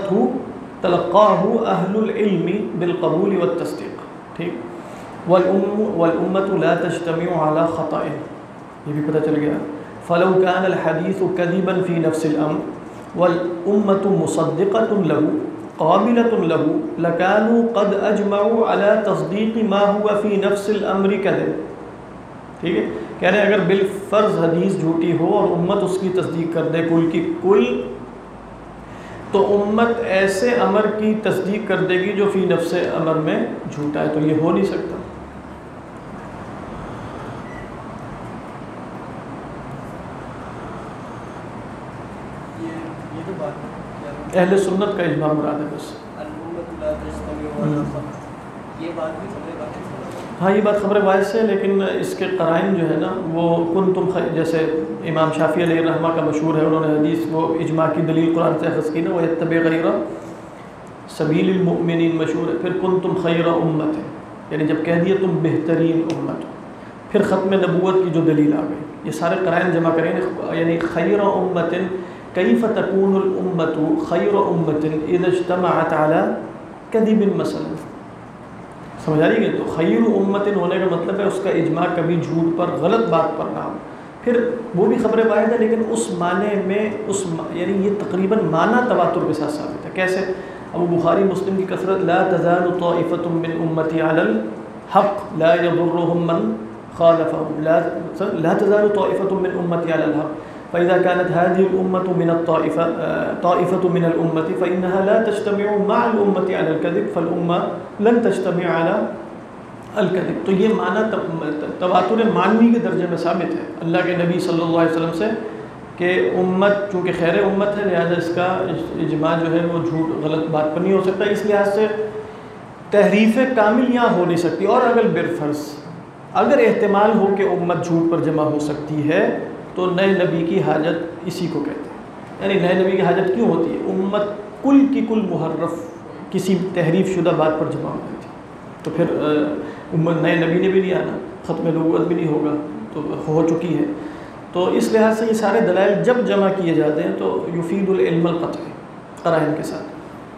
[SPEAKER 1] تلقاه أهل العلم بالقبول والتصدیق, ٹھیک. والامة لا تجتمع على خطأ, یہ بھی پتہ چل گیا. فلو كان الحديث كذبا في نفس الأمر والامة مصدقة له قابلۃ له لكانوا قد اجمعوا على تصدیق ما هو في نفس الامر كذب. ٹھیک ہے, کہہ رہے ہیں اگر بالفرض حدیث جھوٹی ہو اور امت اس کی تصدیق کر دے کل کی کل, تو امت ایسے امر کی تصدیق کر دے گی جو فی نفس امر میں جھوٹا ہے. تو یہ ہو نہیں سکتا. اہل سنت کا اجماع مراد ہے بس. ہاں یہ بات خبر واحد سے ہے, لیکن اس کے قرائن جو ہے نا وہ کنتم, جیسے امام شافعی علیہ الرحمہ کا مشہور ہے, انہوں نے حدیث وہ اجماع کی دلیل قرآن سے اخذ کی نا, وَيَتَّبِعْ غَيْرَ سبیل المؤمنین مشہور ہے. پھر کنتم خیر امت ہے, یعنی جب کہہ دیا تم بہترین امت. پھر ختم نبوت کی جو دلیل آ گئی, یہ سارے قرائن جمع کریں, یعنی خیر امت کیف تکون الامت خیر امت اذا اجتمعت علی کذب مثلا. سمجھ آ رہی ہے؟ تو خیر امت ہونے کا مطلب ہے اس کا اجماع کبھی جھوٹ پر, غلط بات پر نہ ہو. پھر وہ بھی خبر واحد ہے لیکن اس معنی میں یعنی یہ تقریباً معنی تواتر کے ساتھ ثابت ہے. کیسے؟ ابو بخاری مسلم کی کثرت, لا تزال طائفۃ من امتی علی الحق لا یضرهم من خالفهم, لا تزال طائفۃ من امتی علی الحق فإذا كانت هذه الأمة من طائفة من الأمة فإنها لا تجتمع مع الأمة على الكذب فالأمة لن تجتمع على الكذب. تو یہ معنی تواتر معنوی کے درجے میں ثابت ہے اللہ کے نبی صلی اللہ علیہ وسلم سے کہ امت چونکہ خیر امت ہے لہذا اس کا اجماع جو ہے وہ جھوٹ غلط بات پر نہیں ہو سکتا. اس لحاظ سے تحریف کامل یہاں ہو نہیں سکتی. اور اگر بالفرض اگر احتمال ہو کہ امت جھوٹ پر جمع ہو سکتی ہے تو نئے نبی کی حاجت اسی کو کہتے ہیں. یعنی نئے نبی کی حاجت کیوں ہوتی ہے؟ امت کل کی کل محرف کسی تحریف شدہ بات پر جمع ہو جاتی ہے. تو پھر امت نئے نبی نے بھی نہیں آنا, ختم نبوت بھی نہیں ہوگا, تو ہو چکی ہے. تو اس لحاظ سے یہ سارے دلائل جب جمع کیے جاتے ہیں تو یفید العلم القطعی قرائن کے ساتھ.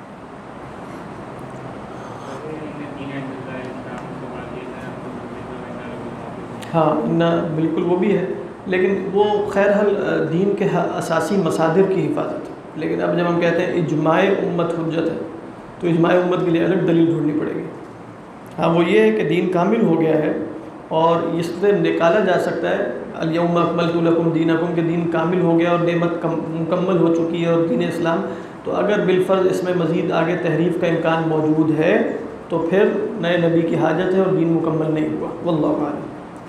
[SPEAKER 1] ہاں نہ بالکل وہ بھی ہے, لیکن وہ خیر حل دین کے اساسی مصادر کی حفاظت ہے. لیکن اب جب ہم کہتے ہیں اجماع امت حجت ہے تو اجماع امت کے لیے الگ دلیل ڈھونڈنی پڑے گی۔ ہاں وہ یہ ہے کہ دین کامل ہو گیا ہے اور اس سے نکالا جا سکتا ہے الیوم اکملت لکم دینکم کہ دین کامل ہو گیا اور نعمت مکمل ہو چکی ہے اور دین اسلام، تو اگر بالفرض اس میں مزید آگے تحریف کا امکان موجود ہے تو پھر نئے نبی کی حاجت ہے اور دین مکمل نہیں ہوا، واللہ اعلم۔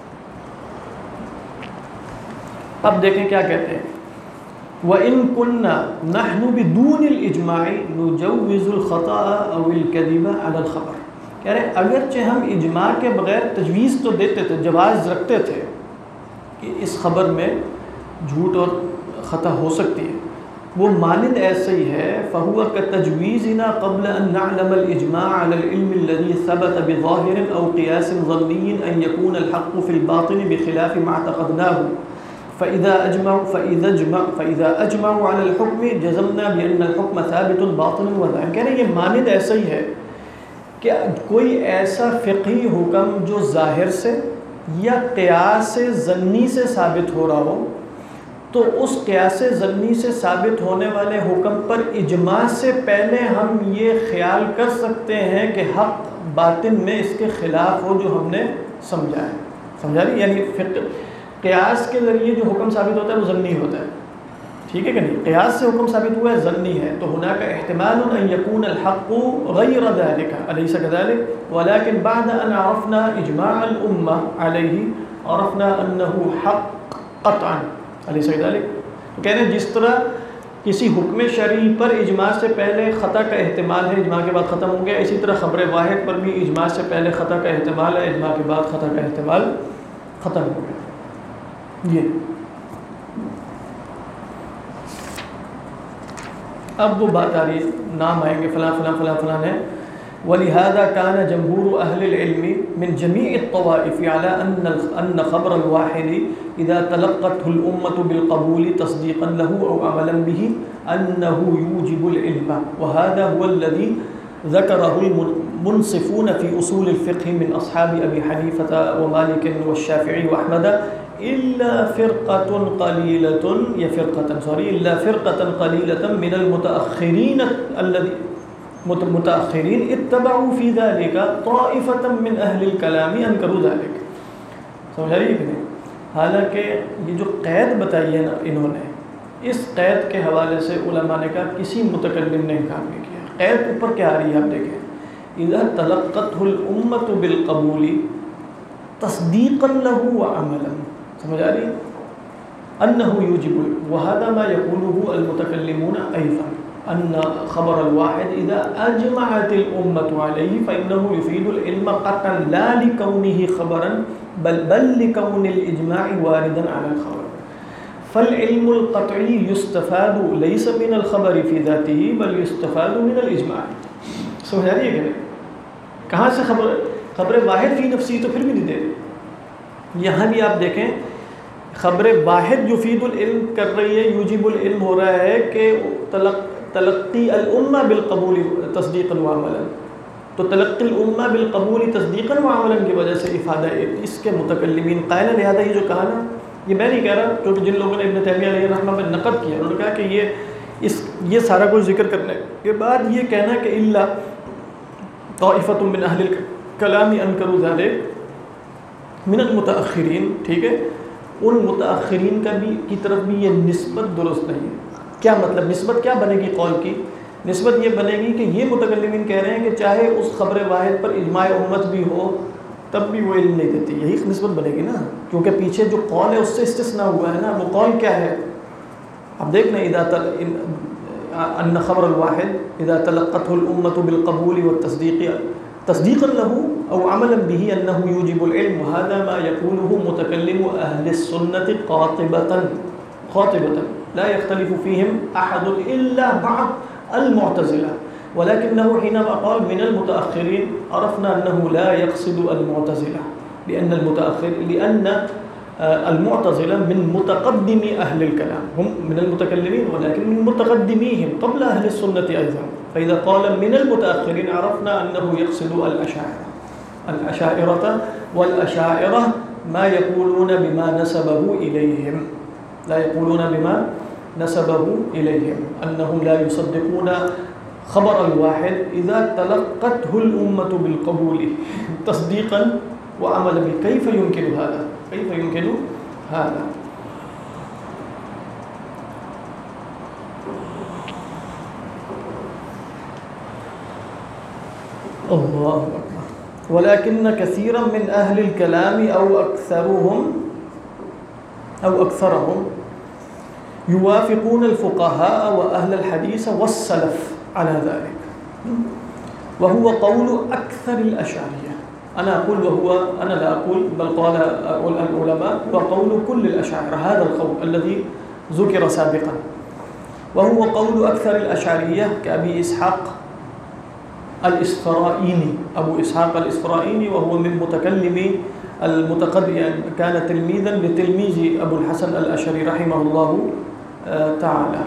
[SPEAKER 1] اب دیکھیں کیا کہتے ہیں، وَإِن كُنَّا نَحْنُ بِدُونِ الْإِجْمَاعِ نُجَوِّزُ الْخَطَأَ أَوِ الْكَذِبَ عَلَى الْخَبَرِ، کہہ رہے اگرچہ ہم اجماع کے بغیر تجویز تو دیتے تھے، جواز رکھتے تھے کہ اس خبر میں جھوٹ اور خطا ہو سکتی ہے، وہ مانند ایسے ہی ہے فَهُوَ كَتَجْوِيزِنَا قَبْلَ أَن نَعْلَمَ الْإِجْمَاعَ عَلَى الْعِلْمِ الَّذِي ثَبَتَ بِظَاهِرٍ أَوْ قِيَاسٍ ظَنِّيٍّ أَن يَكُونَ الْحَقُّ فِي الْبَاطِنِ بِخِلَافِ مَا اعْتَقَدْنَاهُ فَإِذَا أَجْمَعُوا عَلَى الْحُكْمِ جَزَمْنَا بِأَنَّ الْحُكْمَ ثَابِتٌ بَاطِنٌ وَظَاهِرٌ، کہہ رہے یہ مانند ایسا ہی ہے کہ کوئی ایسا فقہی حکم جو ظاہر سے یا قیاس ظنی سے ثابت ہو رہا ہو، تو اس قیاس ظنی سے ثابت ہونے والے حکم پر اجماع سے پہلے ہم یہ خیال کر سکتے ہیں کہ حق باطن میں اس کے خلاف ہو جو ہم نے سمجھا ہے، سمجھا رہی، یعنی قیاس کے ذریعے جو حکم ثابت ہوتا ہے وہ ظنی ہوتا ہے، ٹھیک ہے کہ نہیں، قیاس سے حکم ثابت ہوا ہے ظنی ہے، تو هناك احتمال ان يكون الحق غير ذلك اليس كذلك ولكن بعد ان عرفنا اجماع الامه عليه عرفنا انه حق قطعا اليس كذلك، تو کہہ رہے جس طرح کسی حکم شرعی پر اجماع سے پہلے خطا کا احتمال ہے، اجماع کے بعد ختم ہو گیا، اسی طرح خبر واحد پر بھی اجماع سے پہلے خطا کا احتمال ہے، اجماع کے بعد خطا کا احتمال ختم ہو گیا۔ یہ اب وہ بات آ رہی ہے، نام آئیں گے فلاں فلاں فلاں فلاں ہے، وَلِهَذَا كَانَ جَمْهُورُ أَهْلِ الْعِلْمِ مِنْ جَمِيعِ الطَّوَائِفِ عَلَى أَنَّ خَبْرَ الْوَاحِدِ إِذَا تَلَقَّتْهُ الْأُمَّةُ بِالْقَبُولِ تَصْدِيقًا لَهُ أَوْ عَمَلًا بِهِ أَنَّهُ يُوجِبُ الْعِلْمَ، وَهَذَا هُوَ الَّذِي ذَكَرَهُ الْمُنصِفُونَ فِي أُصُولِ الْفِقْهِ مِنْ أَصْحَابِ أَبِي حَنِيفَةَ وَمَالِكٍ وَالشَّافِعِيِّ وَأَحْمَدَ إلا فرقة قليلة من المتأخرين اتبعوا في ذلك طائفة من أهل الكلام أنكروا ذلك، سمجھا رہی ہے کہ نہیں؟ حالانکہ یہ جو قید بتائی ہے نا انہوں نے، اس قید کے حوالے سے علماء نے کہا کسی متکلم نے انکار نہیں کیا، قید اوپر کیا آ رہی ہے آپ دیکھیں، إذا تلقته الأمة بالقبول تصديقا له وعملا، سمجھ آ رہی ہے، انه يوجب، وهذا ما يقوله المتكلمون ايضا ان خبر الواحد اذا اجمعت الامه عليه فانه يفيد العلم قطعا لا لكونه خبرا بل لكون الاجماع واردا على الخبر، فالعلم القطعي يستفاد ليس من الخبر في ذاته بل يستفاد من الاجماع، سمجھ آ رہی ہے کہ نہیں؟ کہاں سے خبر واحد فی نفسی تو پھر بھی نہیں دے رہی، یہاں بھی آپ دیکھیں خبر واحد یفید العلم کر رہی ہے، یوجب العلم ہو رہا ہے کہ تلقی الامہ بالقبول تصدیقا وعملا، تو تلقی الامہ بالقبول تصدیقا وعملا کی وجہ سے افادہ اس کے متکلمین قائل، لہذا یہ جو کہا نا، یہ میں نہیں کہہ رہا، کیونکہ جن لوگوں نے ابن تیمیہ علیہ رحمہ میں نقد کیا انہوں نے کہا کہ یہ سارا کچھ ذکر کرنے کے بعد یہ کہنا کہ الا طائفۃ من اہل الکلام انکروا ذلک من المتاخرین، ٹھیک ہے، ان متاخرین کی طرف بھی یہ نسبت درست نہیں ہے۔ کیا مطلب نسبت کیا بنے گی؟ قول کی نسبت یہ بنے گی کہ یہ متکلمین کہہ رہے ہیں کہ چاہے اس خبر واحد پر اجماع امت بھی ہو تب بھی وہ علم نہیں دیتی، یہی نسبت بنے گی نا، کیونکہ پیچھے جو قول ہے اس سے استثناء ہوا ہے نا، وہ قول کیا ہے؟ اب دیکھ لیں ان خبر الواحد اذا تلقته الامه بالقبول والتصديق تصديقا له او عملا به انه يوجب العلم، وهذا ما يقوله متكلم اهل السنه قاطبه لا يختلف فيهم احد الا بعض المعتزله، ولكنه حينما قال من المتاخرين عرفنا انه لا يقصد المعتزله لان المعتزله من متقدمي اهل الكلام، هم من المتكلمين ولكن من متقدميهم قبل اهل السنه ايضا، فاذا قال من المتاخرين عرفنا انه يقصد الاشاعره والاشاعره ما يقولون بما نسبه اليهم، لا يقولون بما نسبه اليهم انهم لا يصدقون خبر الواحد اذا تلقته الامه بالقبول تصديقا وعملا به كيف يمكن هذا كيف يمكن هذا الله أكبر. ولكن كثيرا من أهل الكلام أو أكثرهم يوافقون الفقهاء وأهل الحديث والسلف على ذلك، وهو قول أكثر الأشعرية. أنا أقول أنا لا أقول بل قال العلماء وقول كل الأشاعرة هذا القول الذي ذكر سابقا، وهو قول أكثر الأشعرية كأبي إسحاق الإسفرائيني. أبو إسحاق الإسفرائيني وهو من متكلمي المتقدم، كان تلميذا لتلميذ أبو الحسن الأشعري رحمه الله تعالى.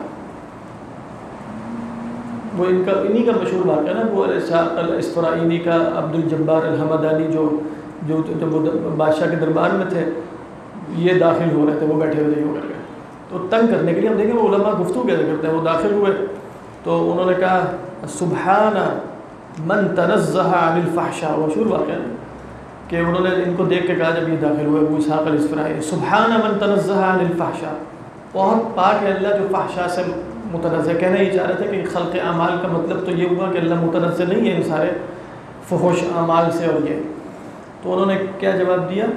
[SPEAKER 1] وہ انہی کا مشہور واقعہ نا، وہ الاسفرائینی کا عبد الجبار الحمدانی جو بادشاہ کے دربار میں تھے، یہ داخل ہو رہے تھے، وہ بیٹھے ہوئے ہو کر گئے تو تنگ کرنے کے لیے ہم دیکھیں وہ علماء گفتگو کیسے کرتے ہیں. وہ داخل ہوئے تو انہوں نے کہا سبحان من تنزہ عن الفحشاء، مشہور واقعہ ہے کہ انہوں نے ان کو دیکھ کے کہا جب یہ داخل ہوئے ابو اسحاق الاسفرائینی، سبحان من تنزہ عن الفحشاء، بہت پاک ہے اللہ جو فحشاء سے متنزہ. کہنا یہ چاہ رہے تھے کہ خلق اعمال کا مطلب تو یہ ہوا کہ اللہ متنزہ نہیں ہے ان سارے فحش اعمال سے. اور یہ تو انہوں نے کیا جواب دیا؟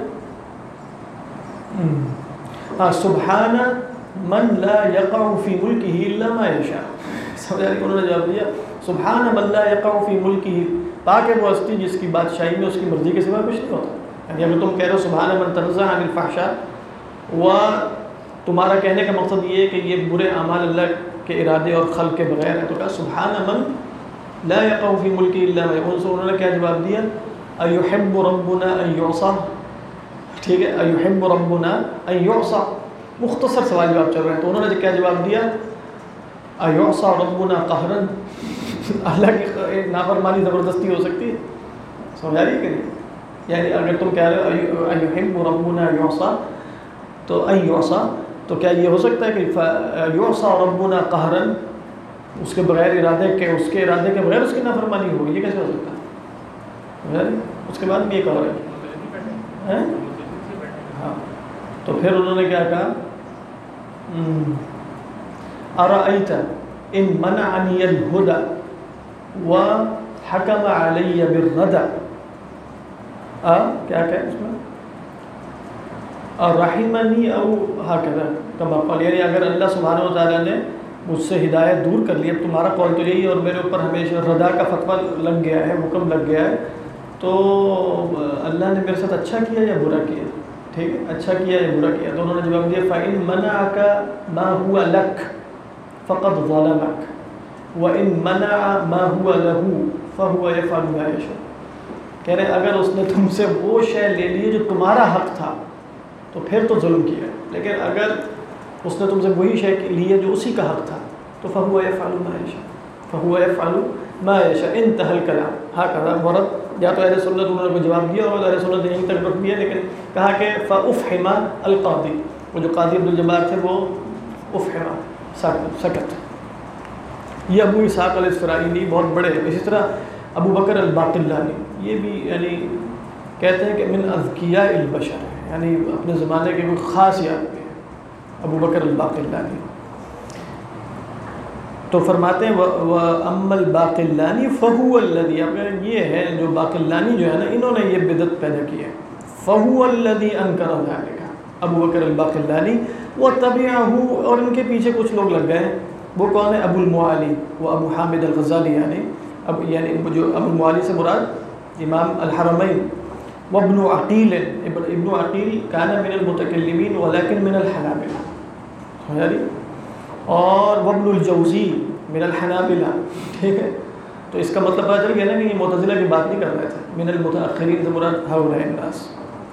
[SPEAKER 1] سبحان من لا یقع فی ملکہ الا ما یشاء. سمجھا کہ انہوں نے جواب دیا سبحان من لا یقع فی ملکہ، پاک ہے وہ ہستی جس کی بادشاہی میں اس کی مرضی کے سوا کچھ نہیں ہوتا. یعنی اگر تم کہہ رہے ہو سبحان من تنزہ عن الفحشاء، و تمہارا کہنے کا مقصد یہ ہے کہ یہ برے اعمال اللہ کے ارادے اور خلق کے بغیر ہے، تو کہا سبحان من لا یقع فی ملکہ الا ما یشاء. انہوں نے کیا جواب دیا؟ ایحب ربنا ان یعصى. ٹھیک ہے، ایحب ربنا ان یعصى، مختصر سوال جواب چل رہے ہیں. تو انہوں نے کیا جواب دیا؟ ایعصى ربنا قہرا، اللہ کی نافرمانی زبردستی ہو سکتی ہے؟ سمجھا رہی ہے کہ نہیں؟ یعنی اگر تم کہہ رہے ہو ایحب ربنا یعصى تو ان یعصى، تو کیا یہ ہو سکتا ہے کہ یعصى ربنا قہرا، اس کے بغیر ارادے کے، اس کے ارادے کے بغیر اس کی نافرمانی ہوگی؟ یہ کیسے ہو سکتا ہے؟ اس کے بعد بھی یہ کہا ہے ہاں. تو پھر انہوں نے کیا کہا؟ ارأیت ان منعنی الہدی وحکم علی بالردی. کیا کہ اس میں رحمنی او ہکذا کما قال، یعنی اگر اللہ سبحانہ و تعالیٰ نے مجھ سے ہدایت دور کر لی، اب تمہارا قول تو یہی ہے اور میرے اوپر ہمیشہ رضا کا فتویٰ لگ گیا ہے، حکم لگ گیا ہے، تو اللہ نے میرے ساتھ اچھا کیا یا برا کیا؟ ٹھیک ہے، اچھا کیا یا برا کیا؟ تو انہوں نے جواب دیا فَإِن مَنَعَكَ مَا هُوَ لَكَ فَقَدْ ظَلَمَكَ وَإِن مَنَعَ مَا هُوَ لَهُ فَهُوَ يَفْعَلُ مَا يَشَاءُ. کہہ رہے اگر اس نے تم سے وہ شے لے لی جو تمہارا حق تھا تو پھر تو ظلم کیا، لیکن اگر اس نے تم سے وہی شے لی ہے جو اسی کا حق تھا تو فَهُوَ يَفْعَلُ مَا يَشَاءُ فَهُوَ يَفْعَلُ مَا يَشَاءُ. انتهى الكلام. هكذا ورد. یا تو اہل سنت انہوں نے جواب دیا اور اہل سنت نے یہیں تک رکھ دیا، لیکن کہا کہ فَأُفْحِمَ القاضی، وہ جو قاضی عبد الجبار تھے وہ افحما سکت. یہ ابو اسحاق الاسفرائینی بہت بڑے. اسی طرح ابو بکر الباقلانی، یہ بھی یعنی کہتے ہیں کہ من اذکیاء البشر، یعنی اپنے زمانے کے کوئی خاص آدمی ہیں ابو بکر الباقلانی. تو فرماتے ہیں وَأَمَّا الْبَاقِلَّانِ فَهُوَ الَّذِي، اب یہ ہے جو باقلانی جو ہے نا، انہوں نے یہ بدعت پیدا کی ہے. فَهُوَ الَّذِي أَنْكَرَ ذَلِكَ، ابو بکر الباقلانی. وَتَبِعَهُ، اور ان کے پیچھے کچھ لوگ لگ گئے. وہ کون ہے؟ ابو المعالی و ابو حامد الغزالی، یعنی جو ابو المعالی سے مراد امام الحرمین. وابن عقیل، ابن عقیل کان من المتکلمین ولکن من الحنابلہ. اور وابن الجوزی من الحنابلہ. ٹھیک ہے، تو اس کا مطلب پتہ چل گیا نا کہ یہ معتزلہ کی بات نہیں کر رہے تھے. من المتاخرین سے مراد ہؤلاء الناس.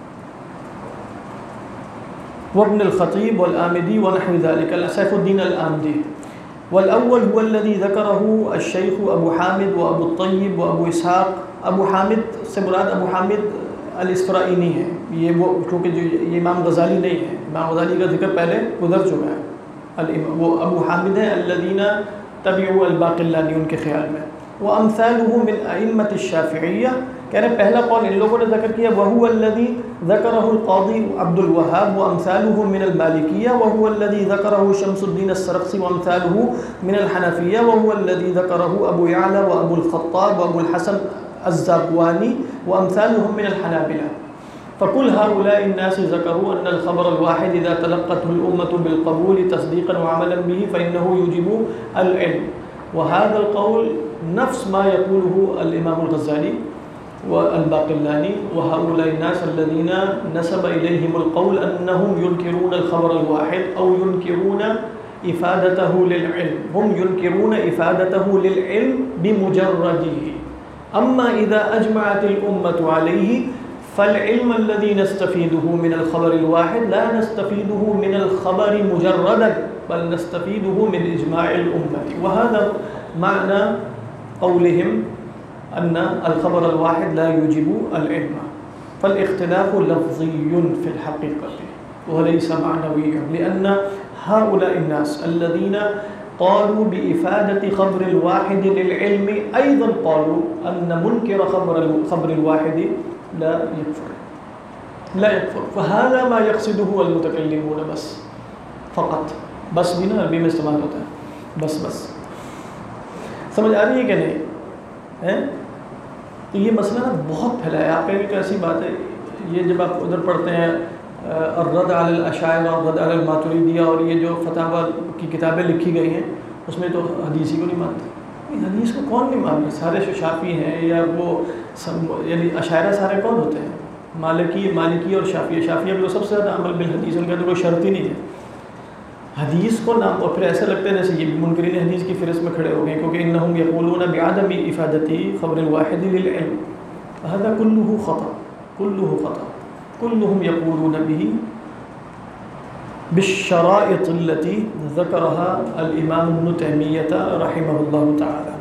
[SPEAKER 1] وابن الخطیب والآمدی ونحو ذلك، سیف الدین الآمدی. والاول هو الذي ذكره الشيخ ابو حامد و ابو الطیب و ابو اسحاق. ابو حامد سے مراد ابو حامد الاسفرائینی ہے. یہ وہ کیونکہ جو یہ امام غزالی نہیں ہے، امام غزالی کا ذکر پہلے گزر چکا ہے. وہ ابو حامد ہیں الذین تبعوا الباقلانی ان کے خیال میں. وامثالہ من ائمۃ الشافعیہ، کہہ رہے پہلا قول ان لوگوں نے ذکر کیا وہو الذی ذکرہ القاضی عبد الوہاب وامثالہ من المالکیہ وہو الذی ذکرہ شمس الدین السرخسی وامثالہ من الحنفیہ وہو الذی ذکرہ ابو یعلا وابو الخطاب وابو الحسن الزاکوانی وامثالهم من الحنابلہ. فكل هؤلاء الناس ذكروا أن الخبر الواحد إذا تلقته الأمة بالقبول تصديقا وعملا به فإنه يوجب العلم. وهذا القول نفس ما يقوله الإمام الغزالي والباقلاني وهؤلاء الناس الذين نسب إليهم القول أنهم ينكرون الخبر الواحد أو ينكرون إفادته للعلم. هم ينكرون إفادته للعلم بمجرده. أما إذا أجمعت الأمة عليه فالعلم الذي نستفيده من الخبر الواحد لا نستفيده من الخبر مجردا بل نستفيده من إجماع الأمة. وهذا معنى قولهم أن الخبر الواحد لا يوجب العلم. فالاختلاف لفظي في الحقيقة وليس معنوي، لأن هؤلاء الناس الذين قالوا بإفادة خبر الواحد للعلم أيضا قالوا أن منكر خبر الواحد لا يكفر. فهذا ما يقصده المتكلمون بس فقط. بس بھی نا عربی میں استعمال ہوتا ہے، بس سمجھ آ رہی ہے کہ نہیں ہے؟ تو یہ مسئلہ نا بہت پھیلا ہے. آپ کہیں گے کہ ایسی بات ہے، یہ جب آپ ادھر پڑھتے ہیں الرد علی الاشاعرہ اور الرد علی الماتریدیہ اور یہ جو فتاوی کی کتابیں لکھی گئی ہیں اس میں تو حدیث ہی کو نہیں مانتے. حدیث کو کون نہیں مانتا؟ سارے شافعی ہیں یا وہ یعنی اشاعرہ سارے کون ہوتے ہیں؟ مالکی اور شافعی. شافعی اب سب سے زیادہ عمل بالحدیث، ان کا تو کوئی شرط ہی نہیں ہے. حدیث کو نام اور پھر ایسا لگتا ہے جیسے یہ منکرین حدیث کی فہرست میں کھڑے ہو گئے، کیونکہ انہم یقولون بعدم افادت خبر الواحد للعلم. هذا كله خطأ. كلهم يقولون به بالشرائط التي ذكرها الإمام ابن تيمية رحمه الله تعالى.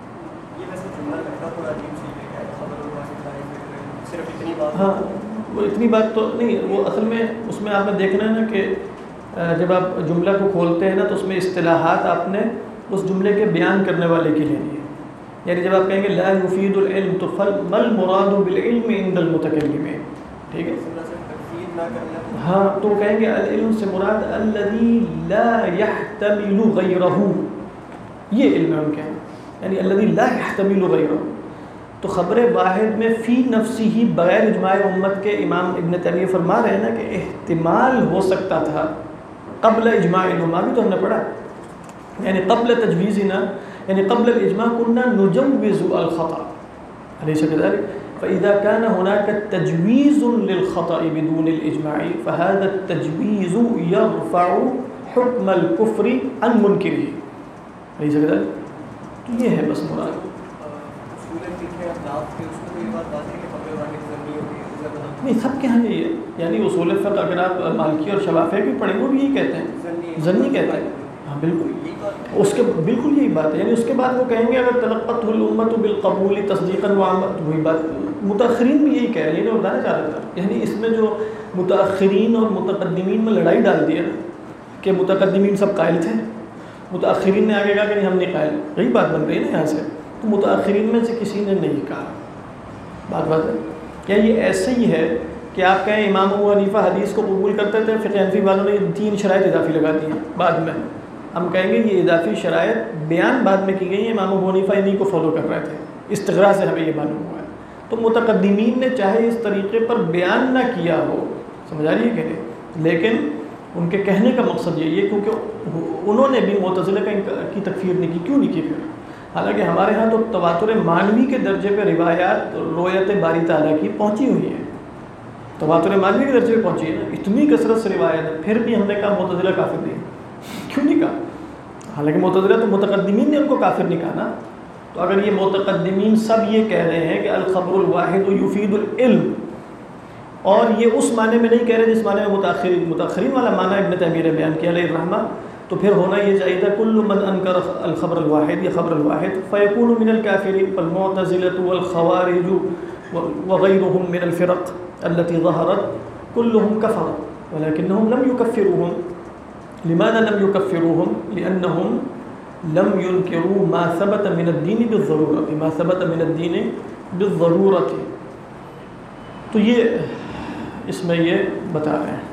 [SPEAKER 1] ہاں وہ اتنی بات تو نہیں، وہ اصل میں اس میں آپ نے دیکھنا ہے نا کہ جب آپ جملہ کو کھولتے ہیں نا تو اس میں اصطلاحات آپ نے اس جملے کے بیان کرنے والے کی لینی ہے. یعنی جب آپ کہیں گے لا يفيد العلم تو ما المراد بالعلم عند المتكلم، ٹھیک ہے؟ ہاں تو کہیں گے العلم سے مراد الذي لا يحتمل غيره، یہ علم ہے ان کے، یعنی الذي لا يحتمل غيره. تو خبر واحد میں فی نفسی ہی بغیر اجماع امت کے امام ابن تیمیہ فرما رہے ہیں نا کہ احتمال ہو سکتا تھا قبل اجماع الامہ، بھی تو ہم نے پڑھا، یعنی قبل تجویزنا، یعنی قبل الاجماع كنا نجوز الخطأ أليس كذلك؟ فإذا كان هناك تجويز للخطأ بدون الإجماع فهذا التجويز يرفع حكم الكفر عن منكره أليس كذلك؟ یہ ہے بس مراد. نہیں سب کے ہاں یہ ہے، یعنی اصول فقہ اگر آپ مالکی اور شوافی بھی پڑھیں وہ بھی یہی کہتے ہیں، ظنی کہتے ہیں. ہاں بالکل اس کے بالکل یہی بات ہے. یعنی اس کے بعد وہ کہیں گے اگر تلقت الامت بالقبول تصدیقا وعمل، وہی بات متاخرین بھی یہی کہہ رہے ہیں. بتانا چاہ رہا تھا یعنی اس میں جو متاخرین اور متقدمین میں لڑائی ڈال دی ہے کہ متقدمین سب قائل تھے، متاخرین نے آگے کہا کہ نہیں ہم نہیں قائل، یہی بات بن رہی ہے نا یہاں سے. تو متاخرین میں سے کسی نے نہیں کہا. بات ہے کیا یہ ایسے ہی ہے کہ آپ کہیں امام ابو حنیفہ حدیث کو قبول کرتے تھے، فقہ حنفی والوں نے 3 شرائط اضافی لگا دی ہیں بعد میں. ہم کہیں گے یہ اضافی شرائط بیان بعد میں کی گئی ہیں، امام ابو حنیفہ انہی کو فالو کر رہے تھے، استقراء سے ہمیں یہ معلوم ہوا ہے. تو متقدمین نے چاہے اس طریقے پر بیان نہ کیا ہو، سمجھ آ رہی ہے کہ نہیں، لیکن ان کے کہنے کا مقصد یہی ہے کیونکہ انہوں نے بھی معتزلہ کی تکفیر نہیں کی. کیوں نہیں کی پھر؟ حالانکہ ہمارے ہاں تو تواتر معنوی کے درجے پہ روایات رویت باری تعالیٰ کی پہنچی ہوئی ہیں، تواتر معنوی کے درجے پہ پہنچی ہے نا، اتنی کثرت سے روایت ہے. پھر بھی ہم نے کہا معتزلہ کافر نہیں، کیوں نہیں کہا؟ حالانکہ معتزلہ تو متقدمین نے ان کو کافر نہیں کہا نا. تو اگر یہ متقدمین سب یہ کہہ رہے ہیں کہ الخبر الواحد یفید العلم، اور یہ اس معنی میں نہیں کہہ رہے جس معنی میں متاخرین والا معنی ابن تیمیہ نے بیان کیا علیہ الرحمہ، تو پھر ہونا یہ چاہیے تھا کل من انکر الخبر الواحد یا خبر الواحد فیکون من الکافرین. فالمعتزلة والخوارج وغیرهم من الفرق التي ظهرت كلهم كفر ولكنهم لم يكفروهم. لماذا لم يكفروهم؟ لأنهم لم ينکروا ما ثبت من الدین بالضرورت، ما ثبت من الدین بالضرورت. تو یہ اس میں یہ بتا رہے ہیں.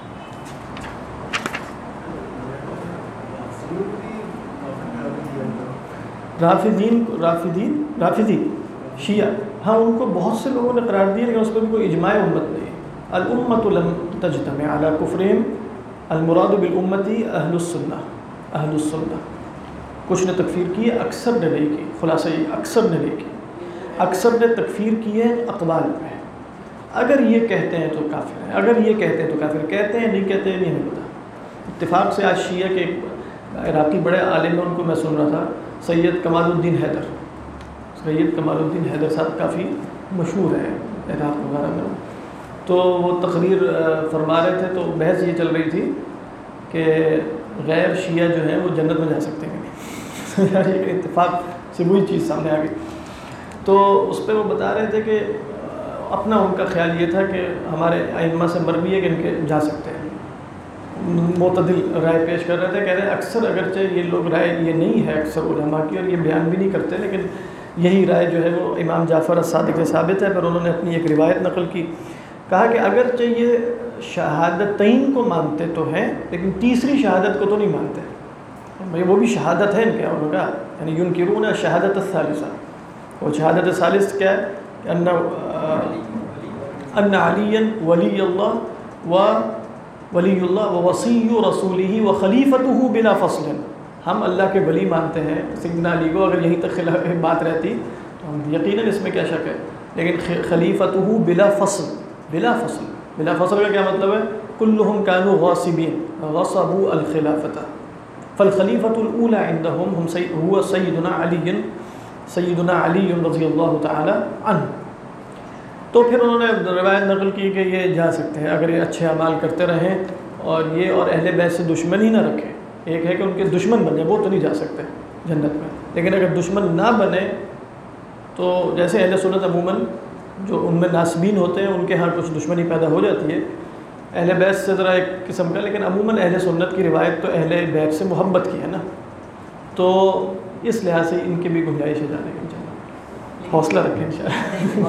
[SPEAKER 1] رافضی شیعہ، ہاں ان کو بہت سے لوگوں نے قرار دیا لیکن اس پر بھی کوئی اجماع امت نہیں. الامت لم تجتمع على کفرہم، المراد بالامتی اہل السنہ، اہل السنہ. کچھ نے تکفیر کی ہے، اکثر نے نہیں کی. خلاصہ یہ اکثر نے نہیں کی. اکثر نے تکفیر کی ہے اقوال پہ. اگر یہ کہتے ہیں تو کافر ہیں، اگر یہ کہتے ہیں تو کافر. کہتے ہیں نہیں کہتے ہیں نہیں ہمیں پتہ. اتفاق سے آج شیعہ کے ایک عراقی بڑے عالم ہیں، ان کو میں سن رہا تھا، سید کمال الدین حیدر. سید کمال الدین حیدر صاحب کافی مشہور ہے عراق وغیرہ میں. تو وہ تقریر فرما رہے تھے، تو بحث یہ چل رہی تھی کہ غیر شیعہ جو ہیں وہ جنت میں جا سکتے ہیں. یار یہ اتفاق سے وہی چیز سامنے آ گئی. تو اس پہ وہ بتا رہے تھے کہ اپنا ان کا خیال یہ تھا کہ ہمارے ائمہ سے مروی ہے کہ ان کے جا سکتے ہیں. معتدل رائے پیش کر رہے تھے. کہہ رہے ہیں اکثر اگرچہ یہ لوگ رائے یہ نہیں ہے اکثر علماء کی، اور یہ بیان بھی نہیں کرتے، لیکن یہی رائے جو ہے وہ امام جعفر الصادق سے ثابت ہے. پر انہوں نے اپنی ایک روایت نقل کی. کہا کہ اگرچہ یہ شہادتین کو مانتے تو ہیں لیکن تیسری شہادت کو تو نہیں مانتے. وہ بھی شہادت ہے ان کے انہوں کا، یعنی ینکرون شہادت الثالثہ. وہ شہادت الثالث کیا ہے کہ ان علی ولی اللہ و ولی اللہ و وصی رسولہ و خلیفتہ بلا فصل. ہم اللہ کے ولی مانتے ہیں سیدنا علی کو. اگر یہیں تک بات رہتی تو ہم یقیناً اس میں کیا شک ہے. لیکن خلیفتہ بلا فصل، بلا فصل، بلا فصل کا کیا مطلب ہے؟ کلہم کانوا غاصبین غصبوا الخلافۃ فالخلیفۃ الاولی عندہم هو سیدنا علی رضی اللہ تعالی عنہ. تو پھر انہوں نے روایت نقل کی کہ یہ جا سکتے ہیں اگر یہ اچھے اعمال کرتے رہیں اور یہ اور اہل بیت سے دشمن ہی نہ رکھیں. ایک ہے کہ ان کے دشمن بنے، وہ تو نہیں جا سکتے جنت میں. لیکن اگر دشمن نہ بنے تو جیسے اہل سنت عموماً جو ان میں ناسبین ہوتے ہیں ان کے ہاں کچھ دشمنی پیدا ہو جاتی ہے. اہل بیت سے ذرا ایک قسم کا، لیکن عموماً اہل سنت کی روایت تو اہل بیت سے محبت کی ہے نا. تو اس لحاظ سے ان کی بھی گنجائش ہے جانے کی. حوصلہ رکھیں انشاءاللہ.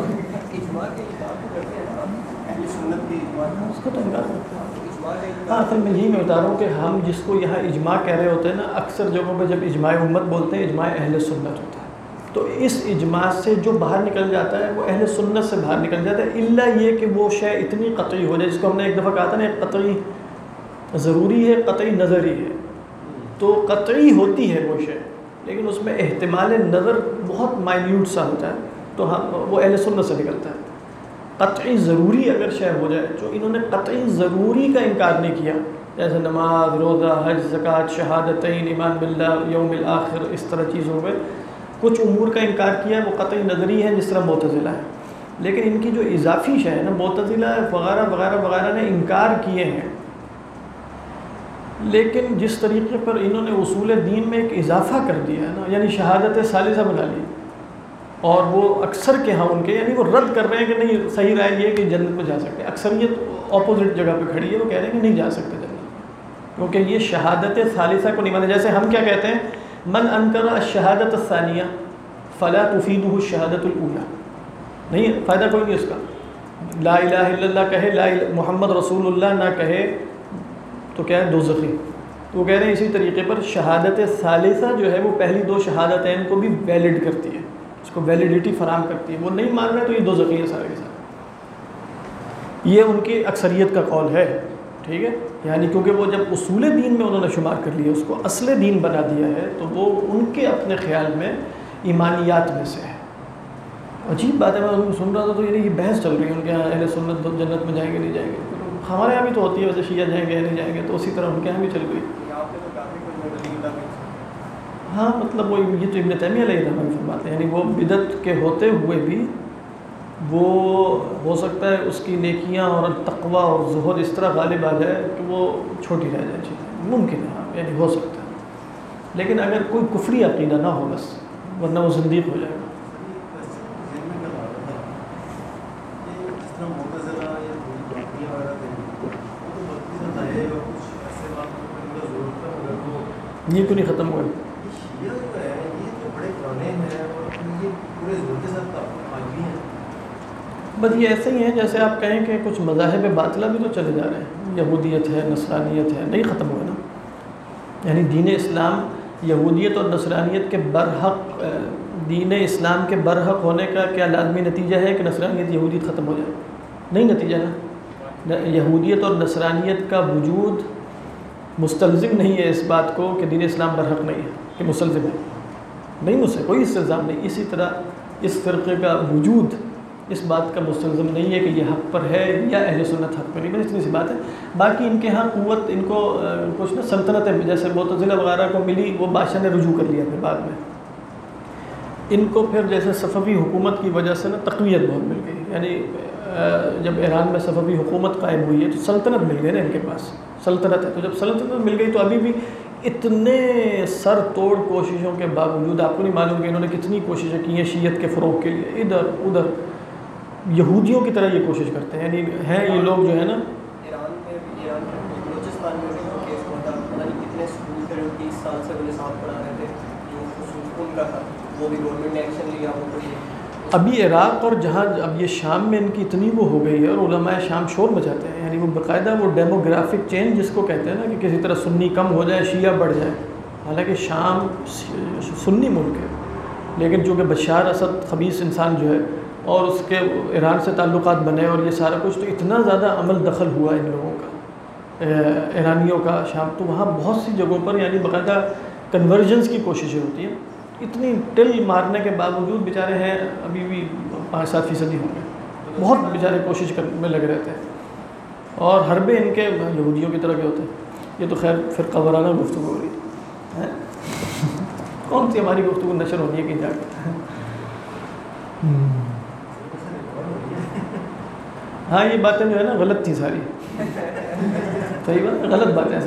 [SPEAKER 1] اس کو تو انکار کرتے ہیں. ہاں اصل میں یہی میں بتا رہا ہوں کہ ہم جس کو یہاں اجماع کہہ رہے ہوتے ہیں نا، اکثر جگہوں پہ جب اجماع امت بولتے ہیں اجماع اہل سنت ہوتا ہے. تو اس اجماع سے جو باہر نکل جاتا ہے وہ اہل سنت سے باہر نکل جاتا ہے، الا یہ کہ وہ شے اتنی قطعی ہو جائے، جس کو ہم نے ایک دفعہ کہا تھا نا، ایک قطعی ضروری ہے، قطعی نظری ہے. تو قطعی ہوتی ہے وہ شے لیکن اس میں احتمال نظر بہت مائنیوٹ سا ہوتا ہے، تو وہ اہل سنت سے نکلتا ہے. قطعی ضروری اگر شے ہو جائے، جو انہوں نے قطعی ضروری کا انکار نہیں کیا، جیسے نماز، روزہ، حج، زکوٰۃ، شہادتین، ایمان باللہ، یوم الآخر، اس طرح چیزوں میں کچھ امور کا انکار کیا ہے، وہ قطعی نظری ہے جس طرح معتزلہ ہے. لیکن ان کی جو اضافی شے ہے نا، معتزلہ وغیرہ وغیرہ وغیرہ نے انکار کیے ہیں، لیکن جس طریقے پر انہوں نے اصول دین میں ایک اضافہ کر دیا ہے نا، یعنی شہادت ثالثہ بنا لی، اور وہ اکثر کے ہاں ان کے یعنی وہ رد کر رہے ہیں کہ نہیں، صحیح رائے یہ ہے کہ جنت میں جا سکتے ہیں. اکثریت اپوزٹ جگہ پہ کھڑی ہے، وہ کہہ رہے ہیں کہ نہیں جا سکتے جنت میں، کیونکہ یہ شہادت ثالثہ کو نہیں مانے. جیسے ہم کیا کہتے ہیں، من انکر الشہادت الثانیہ فلا تفیدہ الشہادت الاولی. نہیں، فائدہ کوئی نہیں اس کا. لا الہ الا اللہ کہے، محمد رسول اللہ نہ کہے تو کیا ہے، دوزخی. تو وہ کہہ رہے ہیں اسی طریقے پر شہادت ثالثہ جو ہے وہ پہلی دو شہادتین کو بھی ویلڈ کرتی ہے، اس کو ویلیڈیٹی فراہم کرتی ہے. وہ نہیں مان رہے تو یہ دوزخی ہے سارے کے سارے. یہ ان کی اکثریت کا قول ہے، ٹھیک ہے. یعنی کیونکہ وہ جب اصول دین میں انہوں نے شمار کر لیا، اس کو اصل دین بنا دیا ہے، تو وہ ان کے اپنے خیال میں ایمانیات میں سے ہے. عجیب بات ہے، میں سن رہا تھا تو یہ بحث چل رہی ہے ان کے یہاں، اہل سنت جنت میں جائیں گے نہیں جائیں گے. ہمارے یہاں بھی تو ہوتی ہے ویسے، شیعہ جائیں گے نہیں جائیں گے، تو اسی طرح ان کے یہاں بھی چل گئی. ہاں مطلب وہ یہ تو ابن تیمیہ علیہ الرحمہ فرماتے ہیں، یعنی وہ بدعت کے ہوتے ہوئے بھی وہ ہو سکتا ہے اس کی نیکیاں اور تقویٰ اور زہد اس طرح غالب آ جائے کہ وہ چھوٹی رہ جائے چیزیں. ممکن ہے، ہاں یعنی ہو سکتا ہے. لیکن اگر کوئی کفری عقیدہ نہ ہو بس، ورنہ وہ زندیق ہو جائے گا. یہ کیوں نہیں ختم ہوا؟ بس یہ ایسے ہی ہیں جیسے آپ کہیں کہ کچھ مذاہب باطلہ بھی تو چلے جا رہے ہیں، یہودیت ہے، نصرانیت ہے، نہیں ختم ہوئے نا. یعنی دین اسلام یہودیت اور نصرانیت کے برحق، دین اسلام کے برحق ہونے کا کیا لازمی نتیجہ ہے کہ نصرانیت یہودیت ختم ہو جائے؟ نہیں نتیجہ نا. یہودیت اور نصرانیت کا وجود مستلزم نہیں ہے اس بات کو کہ دین اسلام برحق نہیں ہے، کہ مستلزم ہے، نہیں، مجھ سے کوئی استلزام نہیں. اسی طرح اس فرقے کا وجود اس بات کا مستلزم نہیں ہے کہ یہ حق پر ہے یا اہل سنت حق پر نہیں. بس اتنی سی بات ہے. باقی ان کے ہاں قوت، ان کو کچھ نا سلطنتیں جیسے معتزلہ وغیرہ کو ملی، وہ بادشاہ نے رجوع کر لیا پھر بعد میں. ان کو پھر جیسے صفوی حکومت کی وجہ سے نا تقویت بہت مل گئی. یعنی جب ایران میں صفوی حکومت قائم ہوئی ہے تو سلطنت مل گئی نا ان کے پاس، سلطنت ہے. تو جب سلطنت مل گئی تو ابھی بھی اتنے سر توڑ کوششوں کے باوجود آپ کو نہیں معلوم کہ انہوں نے کتنی کوششیں کی ہیں شیعت کے فروغ کے لیے. ادھر ادھر یہودیوں کی طرح یہ کوشش کرتے ہیں. یعنی ہیں یہ لوگ جو ہے نا،
[SPEAKER 2] ایران میں بلوچستان میں بھی کیس ہوا تھا، پتہ نہیں کتنے اسکول تھے 30 سال سے وہ نصاب پڑھا رہے تھے، جو خصوص ان کا تھا، وہ بھی گورنمنٹ نے ایکشن لیا. وہ
[SPEAKER 1] ابھی عراق اور جہاں اب یہ شام میں ان کی اتنی وہ ہو گئی ہے اور علماء شام شور مچاتے ہیں. یعنی وہ باقاعدہ وہ ڈیموگرافک چینج جس کو کہتے ہیں نا کہ کسی طرح سنی کم ہو جائے شیعہ بڑھ جائے. حالانکہ شام سنی ملک ہے، لیکن چونکہ بشار اسد خبیث انسان جو ہے اور اس کے ایران سے تعلقات بنے اور یہ سارا کچھ، تو اتنا زیادہ عمل دخل ہوا ان لوگوں کا، ایرانیوں کا شام. تو وہاں بہت سی جگہوں پر یعنی باقاعدہ کنورژنس کی کوششیں ہوتی ہیں. اتنی ٹل مارنے کے باوجود بیچارے ہیں ابھی بھی 5-7% ہوں گے، بہت بیچارے کوشش کرنے میں لگے رہتے ہیں. اور حربے ان کے یہودیوں کی طرح کے ہوتے ہیں. یہ تو خیر فرقہ وارانہ گفتگو ہو رہی ہے، کون سی ہماری گفتگو نشر ہونی ہے کہ جا کے. ہاں یہ باتیں جو ہے نا غلط تھی ساری، صحیح بات، غلط باتیں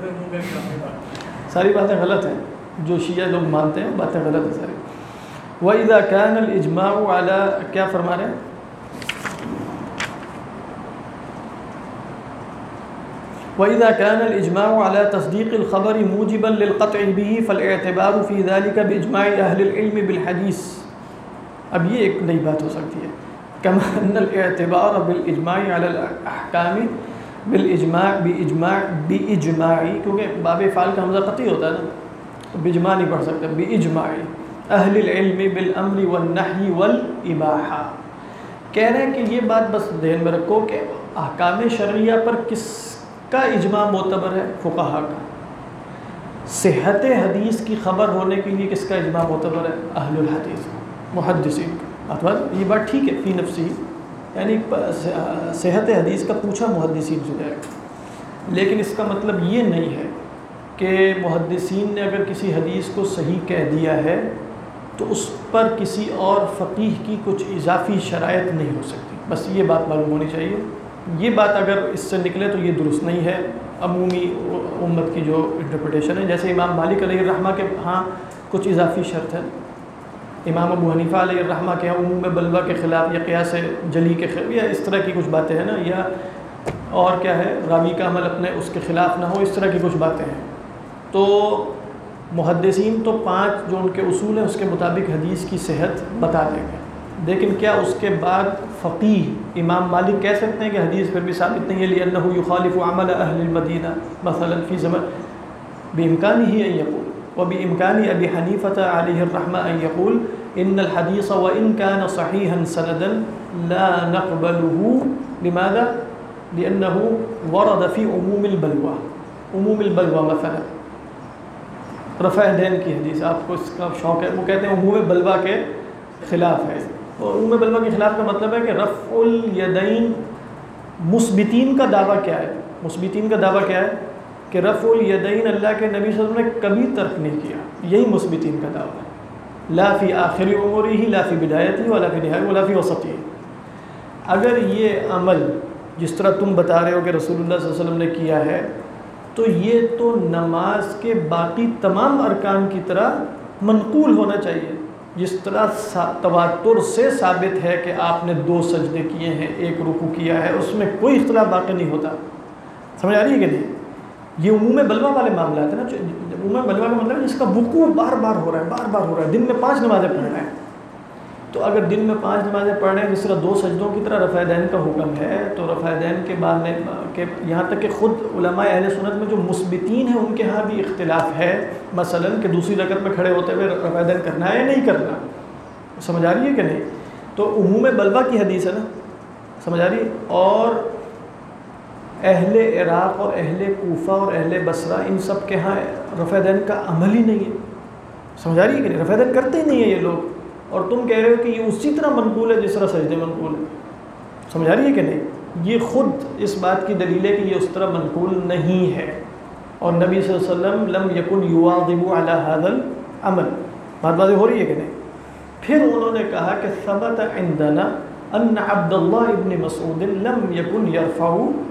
[SPEAKER 1] ساری باتیں غلط ہیں. جو شیعہ لوگ مانتے ہیں باتیں غلط ہیں ساری. وَإِذَا كَانَ الْإِجْمَاعُ عَلَى، کیا فرما رہے ہیں؟ وَإِذَا كَانَ الْإِجْمَاعُ عَلَى تَصْدِيقِ الْخَبَرِ مُوجِبًا لِلْقَطْعِ بِهِ فَالْإِعْتِبَارُ فِي ذَلِكَ بِإِجْمَاعِ أَهْلِ الْعِلْمِ بِالْحَدِيثِ. اب یہ ایک نئی بات ہو سکتی ہے. كما أن الاعتبار بالإجماع على الأحكام بإجماع، کیونکہ باب فعل کا حمزہ قطعی ہوتا ہے نا، بإجماع نہیں پڑھ سکتے، بإجماع أهل العلم بالأمر والنهي والإباحة. کہہ رہے ہیں کہ یہ بات بس ذہن میں رکھو کہ احکام شرعیہ پر کس کا اجماع معتبر ہے؟ فقہا کا. صحت حدیث کی خبر ہونے کے لیے کس کا اجماع معتبر ہے؟ اہل الحدیث، محدثین کا. یہ بات ٹھیک ہے فی نفسی، یعنی صحت حدیث کا پوچھا محدثین سے جائے گا، لیکن اس کا مطلب یہ نہیں ہے کہ محدثین نے اگر کسی حدیث کو صحیح کہہ دیا ہے تو اس پر کسی اور فقیہ کی کچھ اضافی شرائط نہیں ہو سکتی. بس یہ بات معلوم ہونی چاہیے. یہ بات اگر اس سے نکلے تو یہ درست نہیں ہے عمومی امت کی جو انٹرپریٹیشن ہے. جیسے امام مالک علیہ الرحمہ کے ہاں کچھ اضافی شرط ہے، امام ابو حنیفہ علیہ الرحمہ کے عموم بلوہ کے خلاف یا قیاس جلی کے خلاف یا اس طرح کی کچھ باتیں ہیں نا، یا اور کیا ہے راوی کا عمل اپنے اس کے خلاف نہ ہو، اس طرح کی کچھ باتیں ہیں. تو محدثین تو 5 جو ان کے اصول ہیں اس کے مطابق حدیث کی صحت بتا دیں گے، لیکن کیا اس کے بعد فقیہ امام مالک کہہ سکتے ہیں کہ حدیث پھر بھی ثابت نہیں ہے لأنه يخالف عمل اہل المدینہ مثلا فی زمن؟ بامکانہ ان یقول، وبامکان ابی حنیفہ علیہ الرحمہ ان یقول ان الحدیث وان كان صحیحا سندا لا نقبله. لماذا؟ لأنه ورد في عموم البلوى. عموم البلوى مثلا رفع دین کی حدیث، آپ کو اس کا شوق ہے، وہ کہتے ہیں عموم بلوہ کے خلاف ہے. اور عموم بلوہ کے خلاف کا مطلب ہے کہ رفع الیدین، مثبتین کا دعویٰ کیا ہے؟ مثبتین کا دعویٰ کیا ہے؟ کہ رفع الیدین اللہ کے نبی صلی اللہ علیہ وسلم نے کبھی ترک نہیں کیا. یہی مثبتین کا دعویٰ ہے. لا فی آخر عمرہ، لا فی بدایتہ، ولا فی نہایہ، ولا فی وسطہ. اگر یہ عمل جس طرح تم بتا رہے ہو کہ رسول اللہ صلی اللہ علیہ وسلم نے کیا ہے، تو یہ تو نماز کے باقی تمام ارکان کی طرح منقول ہونا چاہیے. جس طرح تواتر سے ثابت ہے کہ آپ نے 2 سجدے کیے ہیں، 1 رکوع کیا ہے، اس میں کوئی اختلاف باقی نہیں ہوتا. سمجھ آ رہی ہے کہ نہیں؟ یہ عموم بلوہ والے معاملات ہیں نا. عموم بلوہ کا مطلب ہے جس کا وقوع بار بار ہو رہا ہے، بار بار ہو رہا ہے، دن میں 5 نمازیں پڑھ رہے ہیں. تو اگر دن میں 5 نمازیں پڑھ رہے ہیں جس طرح 2 سجدوں کی طرح رفع دین کا حکم ہے، تو رفع دین کے بعد میں کہ یہاں تک کہ خود علماء اہل سنت میں جو مثبتین ہیں ان کے ہاں بھی اختلاف ہے، مثلا کہ دوسری رکعت میں کھڑے ہوتے ہوئے رفع دین کرنا ہے یا نہیں کرنا، سمجھ آ رہی ہے کہ نہیں؟ تو عموم بلوہ کی حدیث ہے نا، سمجھ آ رہی ہے؟ اور اہل عراق اور اہل کوفہ اور اہل بصرہ ان سب کے ہاں رفع دین کا عمل ہی نہیں ہے، سمجھ آ رہی ہے کہ نہیں؟ رفع دین کرتے ہی نہیں ہیں یہ لوگ، اور تم کہہ رہے ہو کہ یہ اسی طرح منقول ہے جس طرح سجدے منقول ہے، سمجھ آ رہی ہے کہ نہیں؟ یہ خود اس بات کی دلیل ہے کہ یہ اس طرح منقول نہیں ہے، اور نبی صلی اللہ علیہ وسلم لم یکن یواظب علی ھذا العمل، بات واضح ہو رہی ہے کہ نہیں؟ پھر انہوں نے کہا کہ ثبت عندنا ان عبد اللہ ابن مسعود لم یکن یرفع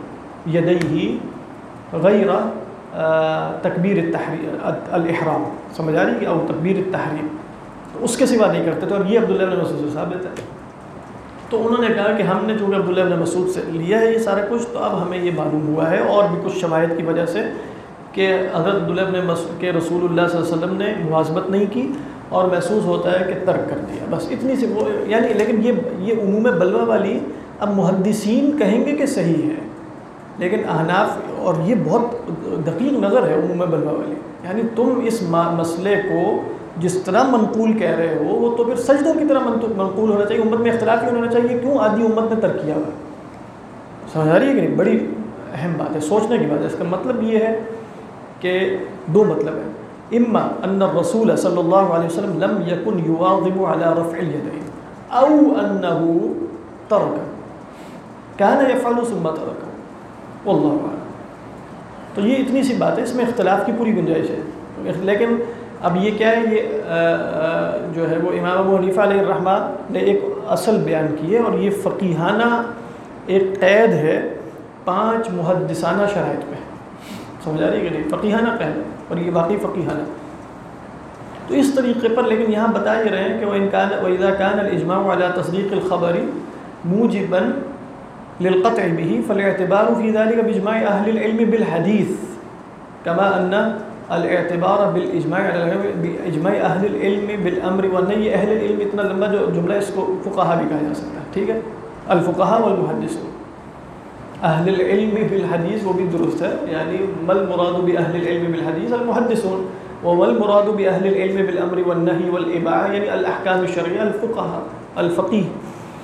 [SPEAKER 1] یدیہ غیر تکبیر الاحرام، سمجھ آ رہی ہے، او تکبیر التحریم، تو اس کے سوا نہیں کرتے تھے، اور یہ عبداللہ بن مسعود سے ثابت ہے۔ تو انہوں نے کہا کہ ہم نے چونکہ عبداللہ بن مسعود سے لیا ہے یہ سارا کچھ، تو اب ہمیں یہ معلوم ہوا ہے اور بھی کچھ شواہد کی وجہ سے کہ حضرت عبداللہ بن مسعود کے رسول اللہ صلی اللہ علیہ وسلم نے مواظبت نہیں کی اور محسوس ہوتا ہے کہ ترک کر دیا، بس اتنی سی وہ یعنی، لیکن یہ عموم بلوہ والی اب محدثین کہیں گے کہ صحیح ہے، لیکن احناف، اور یہ بہت دقیق نظر ہے عموم بلوہ والی، یعنی تم اس مسئلے کو جس طرح منقول کہہ رہے ہو وہ تو پھر سجدوں کی طرح منقول ہونا چاہیے، امت میں اختلاف ہی ہونا چاہیے، کیوں آدھی امت نے ترک کیا ہوا؟ سمجھ آ رہی ہے کہ نہیں؟ بڑی اہم بات ہے، سوچنے کی بات ہے۔ اس کا مطلب یہ ہے کہ 2 مطلب ہے، اما ان الرسول صلی اللہ علیہ وسلم لم یکن یواظب علی رفع الیدین او انه ترک کان یفعل ثم ترک، واللہ اعلم۔ تو یہ اتنی سی بات ہے، اس میں اختلاف کی پوری گنجائش ہے، لیکن اب یہ کیا ہے، یہ جو ہے وہ امام ابو حنیفہ علیہ الرحمہ نے ایک اصل بیان کی ہے، اور یہ فقیہانہ ایک قید ہے 5 محدثانہ شرائط میں، سمجھ آ رہی ہے کہ نہیں؟ فقیہانہ قید ہے، اور یہ واقعی فقیہانہ، تو اس طریقے پر۔ لیکن یہاں بتا یہ رہے ہیں کہ وَإِذَا كَانَ الْإِجْمَاعُ عَلَى تَصْدِيقِ الْخَبَرِ مُوجِبًا لِلْقَطْعِ بِهِ فَالِاعْتِبَارُ فِي ذَلِكَ بِإِجْمَاعِ أَهْلِ الْعِلْمِ بِالْحَدِيثِ كَمَا أَنَّ الاعتبار بالاجماع باجماع اہل العلم بالامر والنهي، اہل العلم اتنا لمبا جو جملہ اس کو فقہا بھی کہا جا سکتا ہے، ٹھیک ہے، الفقہاء والمحدثون، اہل العلم بالحدیث وہ بھی درست ہے، یعنی ما المراد باہل العلم بالحدیث المحدثون، وما المراد باہل العلم بالامر والنهي والاباحه یعنی الاحکام الشرعیہ الفقہاء الفقیہ۔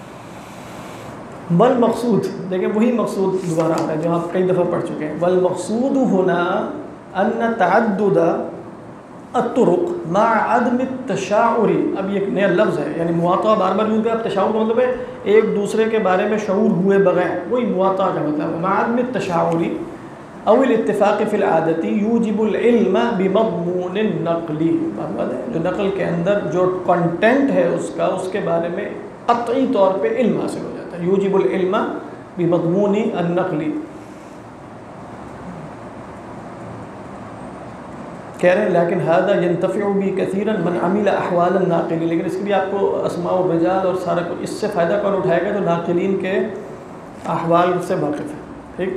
[SPEAKER 1] والمقصود، دیکھیں وہی مقصود دوبارہ آ رہا ہے جو آپ کئی دفعہ پڑھ چکے ہیں، والمقصود ہونا ان تعدد الطرق مع عدم التشاعر، اب یہ نیا لفظ ہے، یعنی مواطا بار بار یوں کہ اب تشاعر کا مطلب ہے ایک دوسرے کے بارے میں شعور ہوئے بغیر، وہی مواطا کا مطلب ہے، مع عدم التشاعر او الاتفاق فی العادت یوجب العلم بمضمون النقل، جو نقل کے اندر جو کنٹینٹ ہے اس کا، اس کے بارے میں قطعی طور پہ علم حاصل ہو جاتا ہے، یوجب العلم بمضمون النقل۔ کہہ رہے ہیں لیکن هذا ينتفع به كثيرا من عمل احوال الناقلین، لیکن اس کے لیے آپ کو اسماء و رجال اور سارا کچھ اس سے فائدہ کون اٹھائے گا جو ناقلین کے احوال سے واقف ہے، ٹھیک۔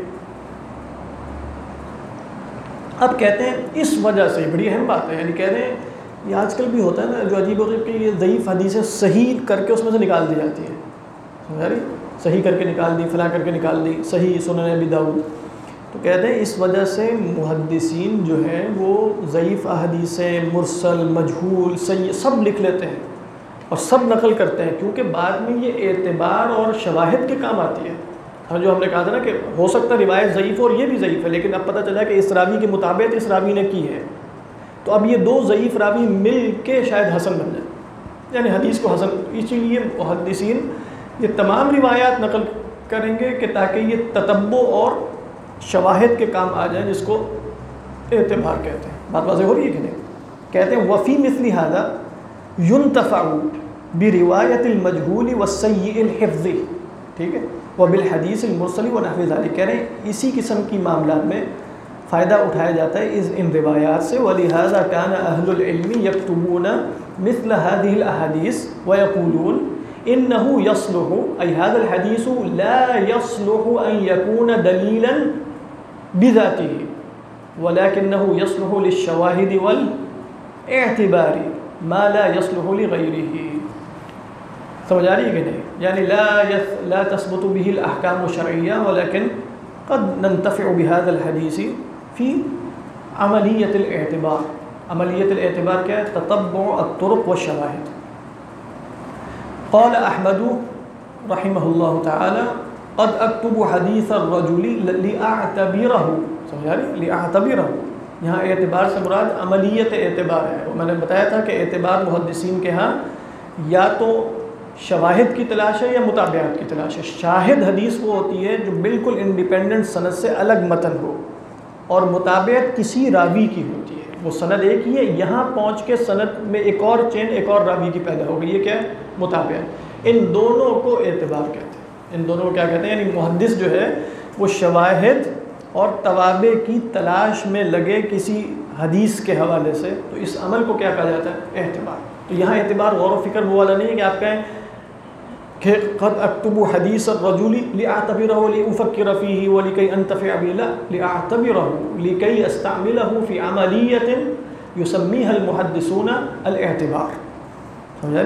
[SPEAKER 1] اب کہتے ہیں اس وجہ سے، بڑی اہم بات ہے، یعنی کہہ رہے ہیں یہ آج کل بھی ہوتا ہے نا، جو عجیب و غریب کہ یہ ضعیف حدیثیں صحیح کر کے اس میں سے نکال دی جاتی ہیں، سمجھ رہی؟ صحیح کر کے نکال دی، فلاں کر کے نکال دی، صحیح سنن ابی داؤد، تو کہتے ہیں اس وجہ سے محدثین جو ہیں وہ ضعیف احادیثیں، مرسل، مجہول، صحیح سب لکھ لیتے ہیں اور سب نقل کرتے ہیں، کیونکہ بعد میں یہ اعتبار اور شواہد کے کام آتی ہے۔ ہاں جو ہم نے کہا تھا نا کہ ہو سکتا ہے روایت ضعیف ہو اور یہ بھی ضعیف ہے، لیکن اب پتہ چلا کہ اس راوی کے مطابق اس راوی نے کی ہے، تو اب یہ 2 ضعیف راوی مل کے شاید حسن بن جائے، یعنی حدیث کو حسن۔ اسی لیے محدثین یہ تمام روایات نقل کریں گے کہ تاکہ یہ تتبع اور شواہد کے کام آ جائیں، جس کو اعتبار کہتے ہیں۔ بات واضح ہو رہی ہے کہ نہیں؟ کہتے ہیں وفی مثل هذا ينتفع برواية المجهول والسيء الحفظ، ٹھیک ہے، وبالحديث المرسل ونحو ذلك، کہہ رہے ہیں اسی قسم کی معاملات میں فائدہ اٹھایا جاتا ہے ان روایات سے۔ ولهذا كان اهل العلم يكتبون مثل هذه الاحاديث ويقولون انه يصلح، اي هذا الحديث لا يصلح ان يكون دليلا بذاته ولكنه يصلح للشواهد والاعتبار ما لا يصلح لغيره۔ سمجھ آ رہی ہے کہ نہیں؟ یعنی لا تثبت به الاحکام الشرعیہ ولكن قد ننتفع بهذا الحدیث فی عملیت الاعتبار. عملیت الاعتبار کیا ہے؟ تتبع الطرق والشواہد. قال احمد رحمہ اللہ تعالی قد اکتب حدیث الرجل لاعتبرہ. سمجھ آ رہی؟ لاعتبرہ. یہاں اعتبار سے مراد عملیت اعتبار ہے. میں نے بتایا تھا کہ اعتبار محدثین کے ہاں یا تو شواہد کی تلاش ہے یا متابعات کی تلاش ہے. شاہد حدیث وہ ہوتی ہے جو بالکل انڈیپینڈنٹ سند سے الگ متن ہو، اور متابعت کسی راوی کی ہوتی ہے. وہ سند ایک ہی ہے، یہاں پہنچ کے سند میں ایک اور چین ایک اور راوی کی پیدا ہو گئی. یہ کیا ہے؟ متابعت. ان دونوں کو اعتبار کہتے ہیں. ان دونوں کو کیا کہتے ہیں؟ یعنی محدث جو ہے وہ شواہد اور توابع کی تلاش میں لگے کسی حدیث کے حوالے سے، تو اس عمل کو کیا کہا جاتا ہے؟ اعتبار. تو یہاں اعتبار غور و فکر وہ والا نہیں ہے کہ آپ کہیں کہ قد اکتب حدیث الرجل لاعتبرہ لافکر فیہ ولکی انتفع به. لا، لاعتبرہ لکی استعملہ فی عملیۃ یسمیھا المحدثون الاعتبار. سمجھا؟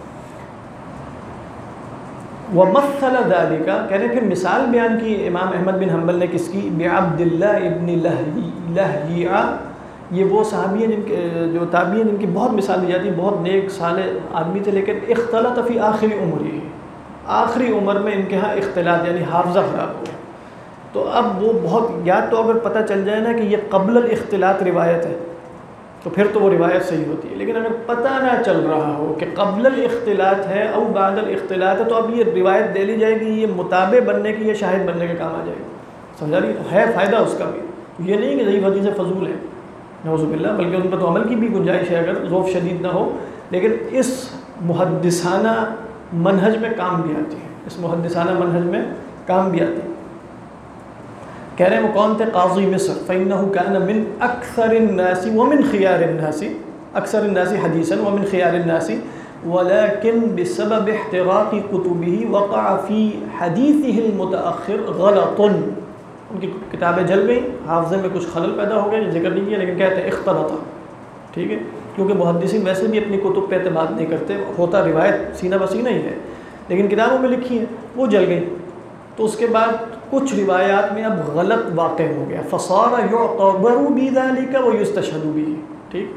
[SPEAKER 1] ومثل ذلك، کہہ رہے پھر مثال بیان کی امام احمد بن حنبل نے کس کی؟ بعبد اللہ ابن لہیعہ. یہ وہ صحابی ہیں جن کے جو تابعی ہیں جن کی بہت مثال دی جاتی ہے. بہت نیک صالح آدمی تھے، لیکن اختلط فی آخری عمری، آخری عمر میں ان کے ہاں اختلاط یعنی حافظہ خراب ہو. تو اب وہ بہت، یا تو اگر پتہ چل جائے نا کہ یہ قبل الاختلاط روایت ہے تو پھر تو وہ روایت صحیح ہوتی ہے. لیکن اگر پتہ نہ چل رہا ہو کہ قبل الاختلاط ہے او بعد الاختلاط ہے تو اب یہ روایت دے لی جائے گی، یہ متابع بننے کی، یہ شاہد بننے کے کام آ جائے گی. سمجھا رہی ہے فائدہ اس کا بھی. یہ نہیں کہ ضعیف حدیثیں فضول ہیں، نعوذ باللہ، بلکہ ان پر تو عمل کی بھی گنجائش ہے اگر ذوف شدید نہ ہو. لیکن اس محدثانہ منہج میں کام بھی آتی ہے، اس محدثانہ منہج میں کام بھی آتی ہے. کہہ رہے ہیں وہ کون تھے؟ قاضی مصر. فإنه كان من أكثر الناس ومن خيار الناس، أكثر الناس حديثا ومن خيار الناس، ولكن بسبب احتراق كتبه وقع في حديثه المتأخر غلط. ان کی کتابیں جل گئیں، حافظے میں کچھ خلل پیدا ہو گئے، ذکر نہیں کیا لیکن کہتے ہیں اختلط. ٹھیک ہے، کیونکہ محدثین ویسے بھی اپنی کتب پہ اعتماد نہیں کرتے، ہوتا روایت سینہ بسینہ ہی ہے، لیکن کتابوں میں لکھی ہیں وہ جل گئیں. تو اس کے بعد کچھ روایات میں اب غلط واقع ہو گیا. فصار يعتبر بذلك ويستشهد به. ٹھیک،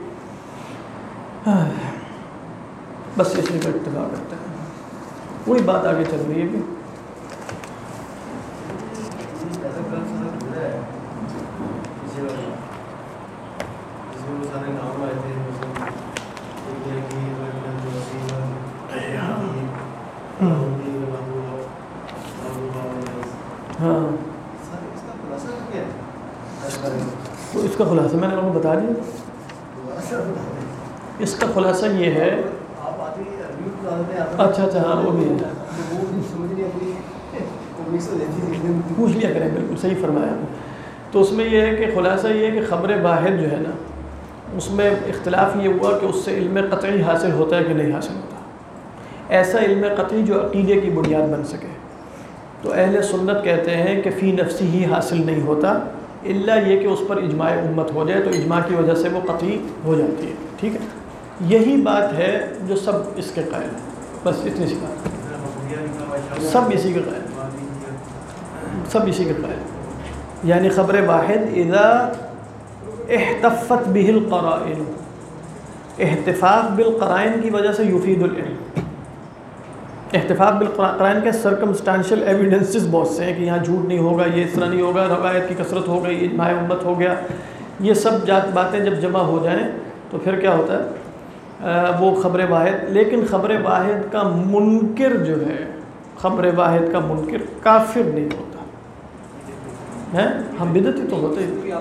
[SPEAKER 1] بس اس لیے اکتفا کرتے ہیں. وہی بات آگے چل رہی ہے کہ ہاں، تو اس کا خلاصہ میں نے آپ کو بتا دیا. اس کا خلاصہ یہ ہے، اچھا ہاں وہ بھی ہے، پوچھ لیا کریں. بالکل صحیح فرمایا. تو اس میں یہ ہے کہ خلاصہ یہ ہے کہ خبر واحد جو ہے نا، اس میں اختلاف یہ ہوا کہ اس سے علم قطعی حاصل ہوتا ہے کہ نہیں حاصل ہوتا. ایسا علم قطعی جو عقیدے کی بنیاد بن سکے. تو اہل سنت کہتے ہیں کہ فی نفسی ہی حاصل نہیں ہوتا، الا یہ کہ اس پر اجماع امت ہو جائے، تو اجماع کی وجہ سے وہ قطعی ہو جاتی ہے. ٹھیک ہے، یہی بات ہے جو سب اس کے قائل ہیں. بس اتنی سی بات، سب اسی کے قائل، سب اسی کے قائل. یعنی خبر واحد اذا احتفت به القرائن، احتفاظ بالقرائن کی وجہ سے یفید العلم. احتفاظ بالقرائن کے سرکمسٹانشل ایویڈنسز بہت سے ہیں کہ یہاں جھوٹ نہیں ہوگا، یہ اس طرح نہیں ہوگا، روایت کی کثرت ہو گئی، اجماع امت ہو گیا. یہ سب باتیں جب جمع ہو جائیں تو پھر کیا ہوتا ہے؟ وہ خبر واحد. لیکن خبر واحد کا منکر جو ہے، خبر واحد کا منکر کافر نہیں ہوتا ہے. ہم بدعتی تو ہوتے ہیں.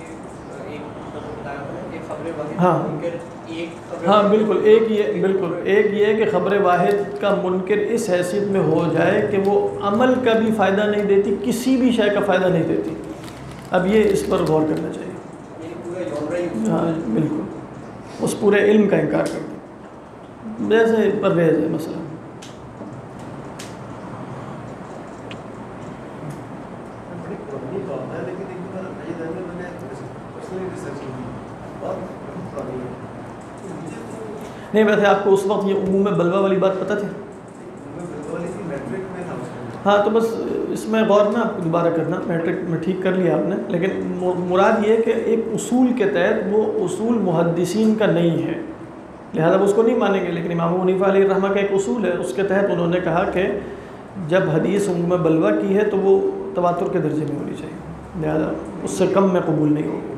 [SPEAKER 1] ہاں ہاں بالکل، ایک یہ ہے کہ خبر واحد کا منکر اس حیثیت میں ہو جائے کہ وہ عمل کا بھی فائدہ نہیں دیتی، کسی بھی شے کا فائدہ نہیں دیتی. اب یہ اس پر غور کرنا چاہیے. ہاں بالکل، اس پورے علم کا انکار کر دیں، جیسے پرویز ہے مثلا. نہیں ویسے آپ کو اس وقت یہ عموم بلوہ والی بات پتہ تھی؟ ہاں تو بس اس میں غور نہ آپ دوبارہ کرنا، میٹرک میں ٹھیک کر لیا آپ نے، لیکن مراد یہ ہے کہ ایک اصول کے تحت وہ اصول محدثین کا نہیں ہے، لہذا وہ اس کو نہیں مانیں گے، لیکن امام ابو حنیفہ علیہ الرحمہ کا ایک اصول ہے، اس کے تحت انہوں نے کہا کہ جب حدیث عموم بلوہ کی ہے تو وہ تواتر کے درجے میں ہونی چاہیے، لہذا اس سے کم میں قبول نہیں ہوگی۔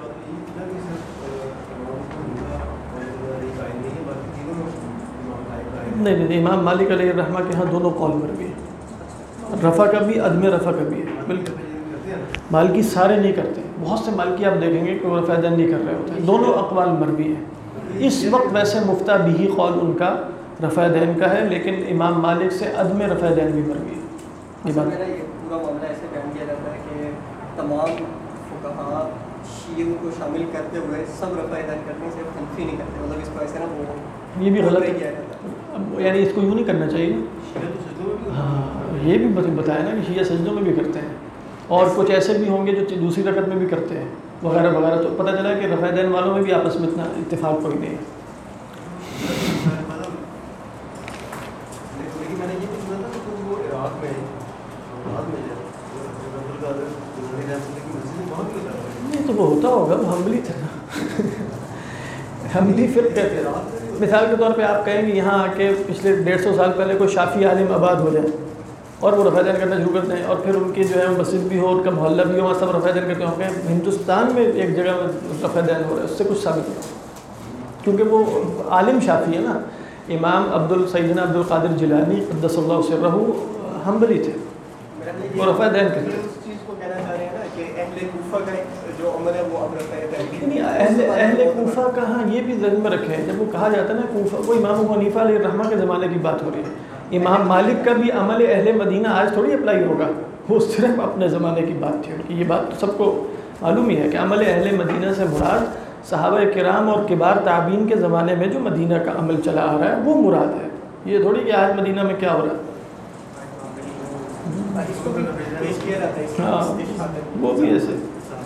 [SPEAKER 1] نہیں، امام مالک علیہ الرحمہ کے ہاں دونوں قول مروی ہیں، رفع کا بھی، عدم رفع کا بھی ہے، بالکل۔ مالکی سارے نہیں کرتے، بہت سے مالکی آپ دیکھیں گے کہ وہ رفع دین نہیں کر رہے ہوتے ہیں، دونوں اقوال مروی ہیں۔ اس وقت ویسے مفتہ بھی قول ان کا رفع دین کا ہے، لیکن امام مالک سے عدم رفع دین بھی مروی ہے۔
[SPEAKER 2] یہ پورا معاملہ ایسے بیان کیا جاتا ہے کہ تمام فقہاء شیعوں کو شامل کرتے ہوئے سب رفع دین کرتے ہیں، صرف حنفی نہیں کرتے، مطلب اس کو ایسے نا وہ
[SPEAKER 1] یہ بھی غلط ہے، یعنی اس کو یوں نہیں کرنا چاہیے۔ ہاں یہ بھی بتایا نا کہ شیعہ سجدوں میں بھی کرتے ہیں، اور کچھ ایسے بھی ہوں گے جو دوسری رکعت میں بھی کرتے ہیں وغیرہ وغیرہ، تو پتہ چلا کہ رفع دین والوں میں بھی آپس میں اتنا اتفاق کوئی نہیں ہے۔ نہیں تو وہ ہوتا ہوگا، وہ حنبلی تھے نا، حنبلی فرقے تھے۔ مثال کے طور پہ آپ کہیں کہ یہاں آ کے پچھلے 150 سال پہلے کوئی شافی عالم آباد ہو جائے اور وہ رفع دین کرنا شروع کرتے ہیں، اور پھر ان کی جو ہے مسجد بھی ہو، ان کا محلہ بھی ہو، وہاں سب رفع دین کرتے ہوں گے، ہندوستان میں ایک جگہ میں رفع دین ہو رہا ہے، اس سے کچھ ثابت نہیں، کیونکہ وہ عالم شافی ہے نا۔ امام سیدنا عبد القادر جیلانی قدس اللہ سرہ حنبلی تھے، وہ رفع دین کرتے ہیں۔ اہل کوفہ کا ہاں یہ بھی ذہن میں رکھیں، جب وہ کہا جاتا ہے نا کوفہ، وہ امام ابو حنیفہ علیہ الرحمہ کے زمانے کی بات ہو رہی ہے۔ امام مالک کا بھی عمل اہل مدینہ آج تھوڑی اپلائی ہوگا، وہ صرف اپنے زمانے کی بات تھی ان کی، یہ بات تو سب کو معلوم ہی ہے کہ عمل اہل مدینہ سے مراد صحابہ کرام اور کبار تابعین کے زمانے میں جو مدینہ کا عمل چلا آ رہا ہے وہ مراد ہے، یہ تھوڑی کہ آج مدینہ میں کیا ہو رہا ہے۔ ہاں وہ بھی ایسے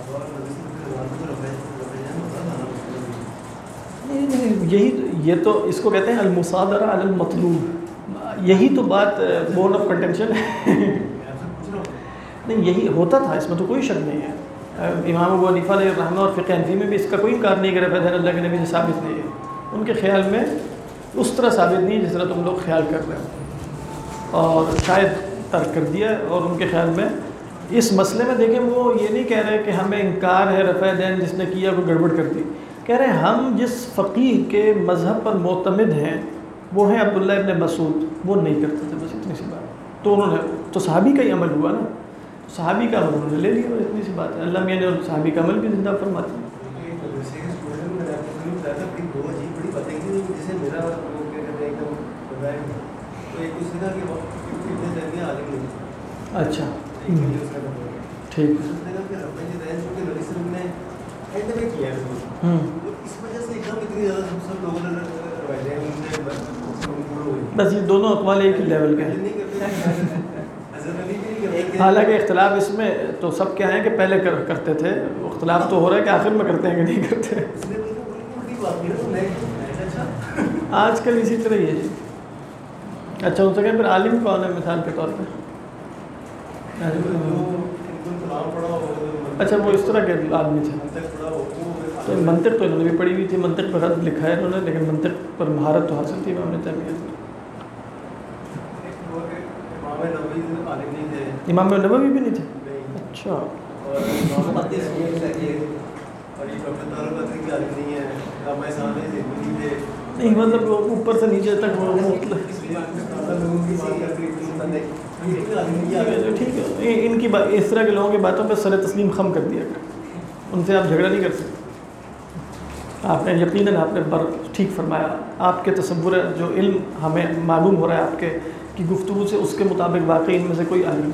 [SPEAKER 1] یہی یہ تو اس کو کہتے ہیں المصادرہ علی المطلوب، یہی تو بات بون آف کنٹینشن ہے۔ نہیں یہی ہوتا تھا، اس میں تو کوئی شک نہیں ہے۔ امام ابو حنیفہ علیہ الرحمہ اور فقہ حنفی میں بھی اس کا کوئی انکار نہیں کرا، رفع دین اللہ کے نبی سے ثابت نہیں ہے، ان کے خیال میں اس طرح ثابت نہیں جس طرح تم لوگ خیال کر رہے ہو، اور شاید ترک کر دیا، اور ان کے خیال میں اس مسئلے میں دیکھیں وہ یہ نہیں کہہ رہے کہ ہمیں انکار ہے رفع دین، جس نے کیا وہ گڑبڑ کر دی، کہہ رہے ہیں ہم جس فقیہ کے مذہب پر معتمد ہیں وہ ہیں عبداللہ ابن مسعود، وہ نہیں کرتے تھے، بس اتنی سی بات۔ تو انہوں نے تو صحابی کا ہی عمل ہوا نا، صحابی کا عمل انہوں نے لے لیا، اتنی سی بات ہے۔ اللہ میاں نے صحابی کا عمل بھی زندہ فرماتے ہیں۔ اچھا ٹھیک بس یہ دونوں اقوال ایک ہی لیول کے ہیں، حالانکہ اختلاف اس میں تو سب کیا ہیں کہ پہلے کرتے تھے، اختلاف تو ہو رہا ہے کہ آخر میں کرتے ہیں کہ نہیں کرتے۔ آج کل اسی طرح ہی ہے جی۔ اچھا ہو سکے پھر عالم کون ہے مثال کے طور پہ؟ اچھا وہ اس طرح کے آدمی تھے، تو منطق تو انہوں نے بھی پڑھی ہوئی تھی، منطق پر خط لکھا ہے انہوں نے، لیکن منطق پر مہارت تو حاصل تھی امام تیمیہ۔ امام نووی بھی نہیں تھے؟ اچھا نہیں مطلب اوپر سے نیچے تک ٹھیک ہے، ان کی اس طرح کے لوگوں کی باتوں پہ سر تسلیم خم کر دیا، ان سے آپ جھگڑا نہیں کر سکتے۔ آپ نے یقیناً آپ نے ٹھیک فرمایا، آپ کے تصور جو علم ہمیں معلوم ہو رہا ہے آپ کے کی گفتگو سے، اس کے مطابق واقعی ان میں سے کوئی عالم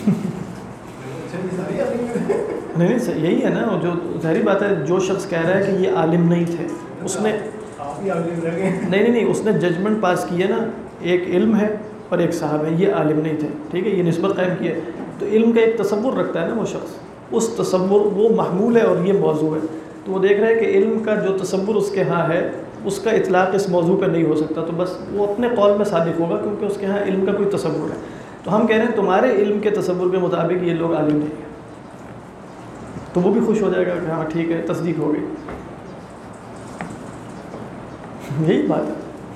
[SPEAKER 1] نہیں، یہی ہے نا جو ظاہری بات ہے، جو شخص کہہ رہا ہے کہ یہ عالم نہیں تھے، اس نے نہیں اس نے ججمنٹ پاس کی ہے نا، ایک علم ہے اور ایک صاحب ہے، یہ عالم نہیں تھے، ٹھیک ہے، یہ نسبت قائم کی ہے، تو علم کا ایک تصور رکھتا ہے نا وہ شخص، اس تصور وہ محمول ہے اور یہ موضوع ہے، تو وہ دیکھ رہا ہے کہ علم کا جو تصور اس کے ہاں ہے اس کا اطلاق اس موضوع پہ نہیں ہو سکتا، تو بس وہ اپنے قول میں صادق ہوگا کیونکہ اس کے ہاں علم کا کوئی تصور ہے۔ تو ہم کہہ رہے ہیں تمہارے علم کے تصور کے مطابق یہ لوگ عالم نہیں ہیں، تو وہ بھی خوش ہو جائے گا کہ ہاں ٹھیک ہے تصدیق ہو گئی. یہی بات ہے.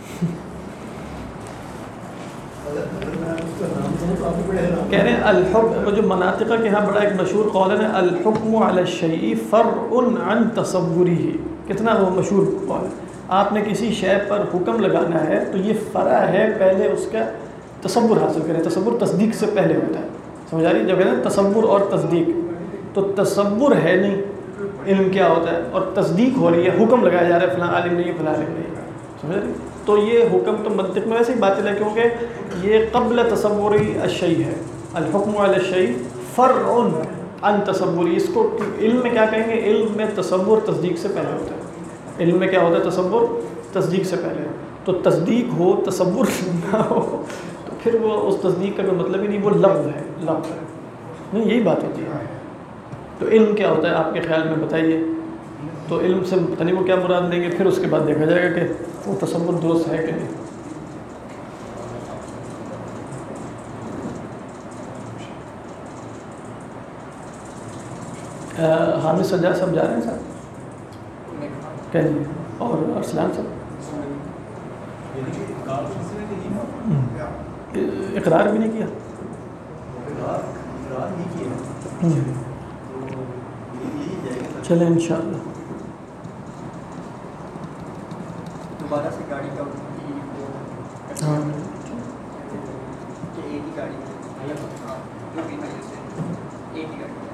[SPEAKER 1] کہہ رہے ہیں الحکم، جو مناطقہ کے ہاں بڑا ایک مشہور قول ہے الحکم علی الشیء فرع عن تصوره، کتنا وہ مشہور قول ہے. آپ نے کسی شے پر حکم لگانا ہے تو یہ فرع ہے، پہلے اس کا تصور حاصل کریں. تصور تصدیق سے پہلے ہوتا ہے، سمجھ آ رہی ہے؟ جب کہتے ہیں تصور اور تصدیق، تو تصور ہے نہیں علم کیا ہوتا ہے، اور تصدیق ہو رہی ہے، حکم لگایا جا رہا ہے فلاں عالم نہیں ہے فلاں عالم نہیں ہے، سمجھ رہی؟ تو یہ حکم تو منطق میں ویسے ہی باطل ہے، کیونکہ یہ قبل تصوری الشیء ہے. الحکم علی الشیء فرع عن تصوری، اس کو علم میں کیا کہیں گے؟ علم میں تصور تصدیق سے پہلے ہوتا ہے. علم میں کیا ہوتا ہے؟ تصور تصدیق سے پہلے. تو تصدیق ہو تصور نہ ہو تو پھر وہ اس تصدیق کا کوئی مطلب ہی نہیں، وہ لفظ ہے، لفظ ہے. نہیں یہی بات ہوتی ہے. تو علم کیا ہوتا ہے آپ کے خیال میں بتائیے؟ تو علم سے پتہ نہیں وہ کیا مراد لیں گے، پھر اس کے بعد دیکھا جائے گا کہ وہ تصور درست ہے کہ نہیں. حامد سجاد صاحب جا رہے ہیں صاحب کہیے، اور ارسلان صاحب اقرار بھی نہیں کیا. چلیں انشاءاللہ.
[SPEAKER 2] دوبارہ سے گاڑی کا
[SPEAKER 1] ہاں
[SPEAKER 2] ایک ہی گاڑی ایک ہی گاڑی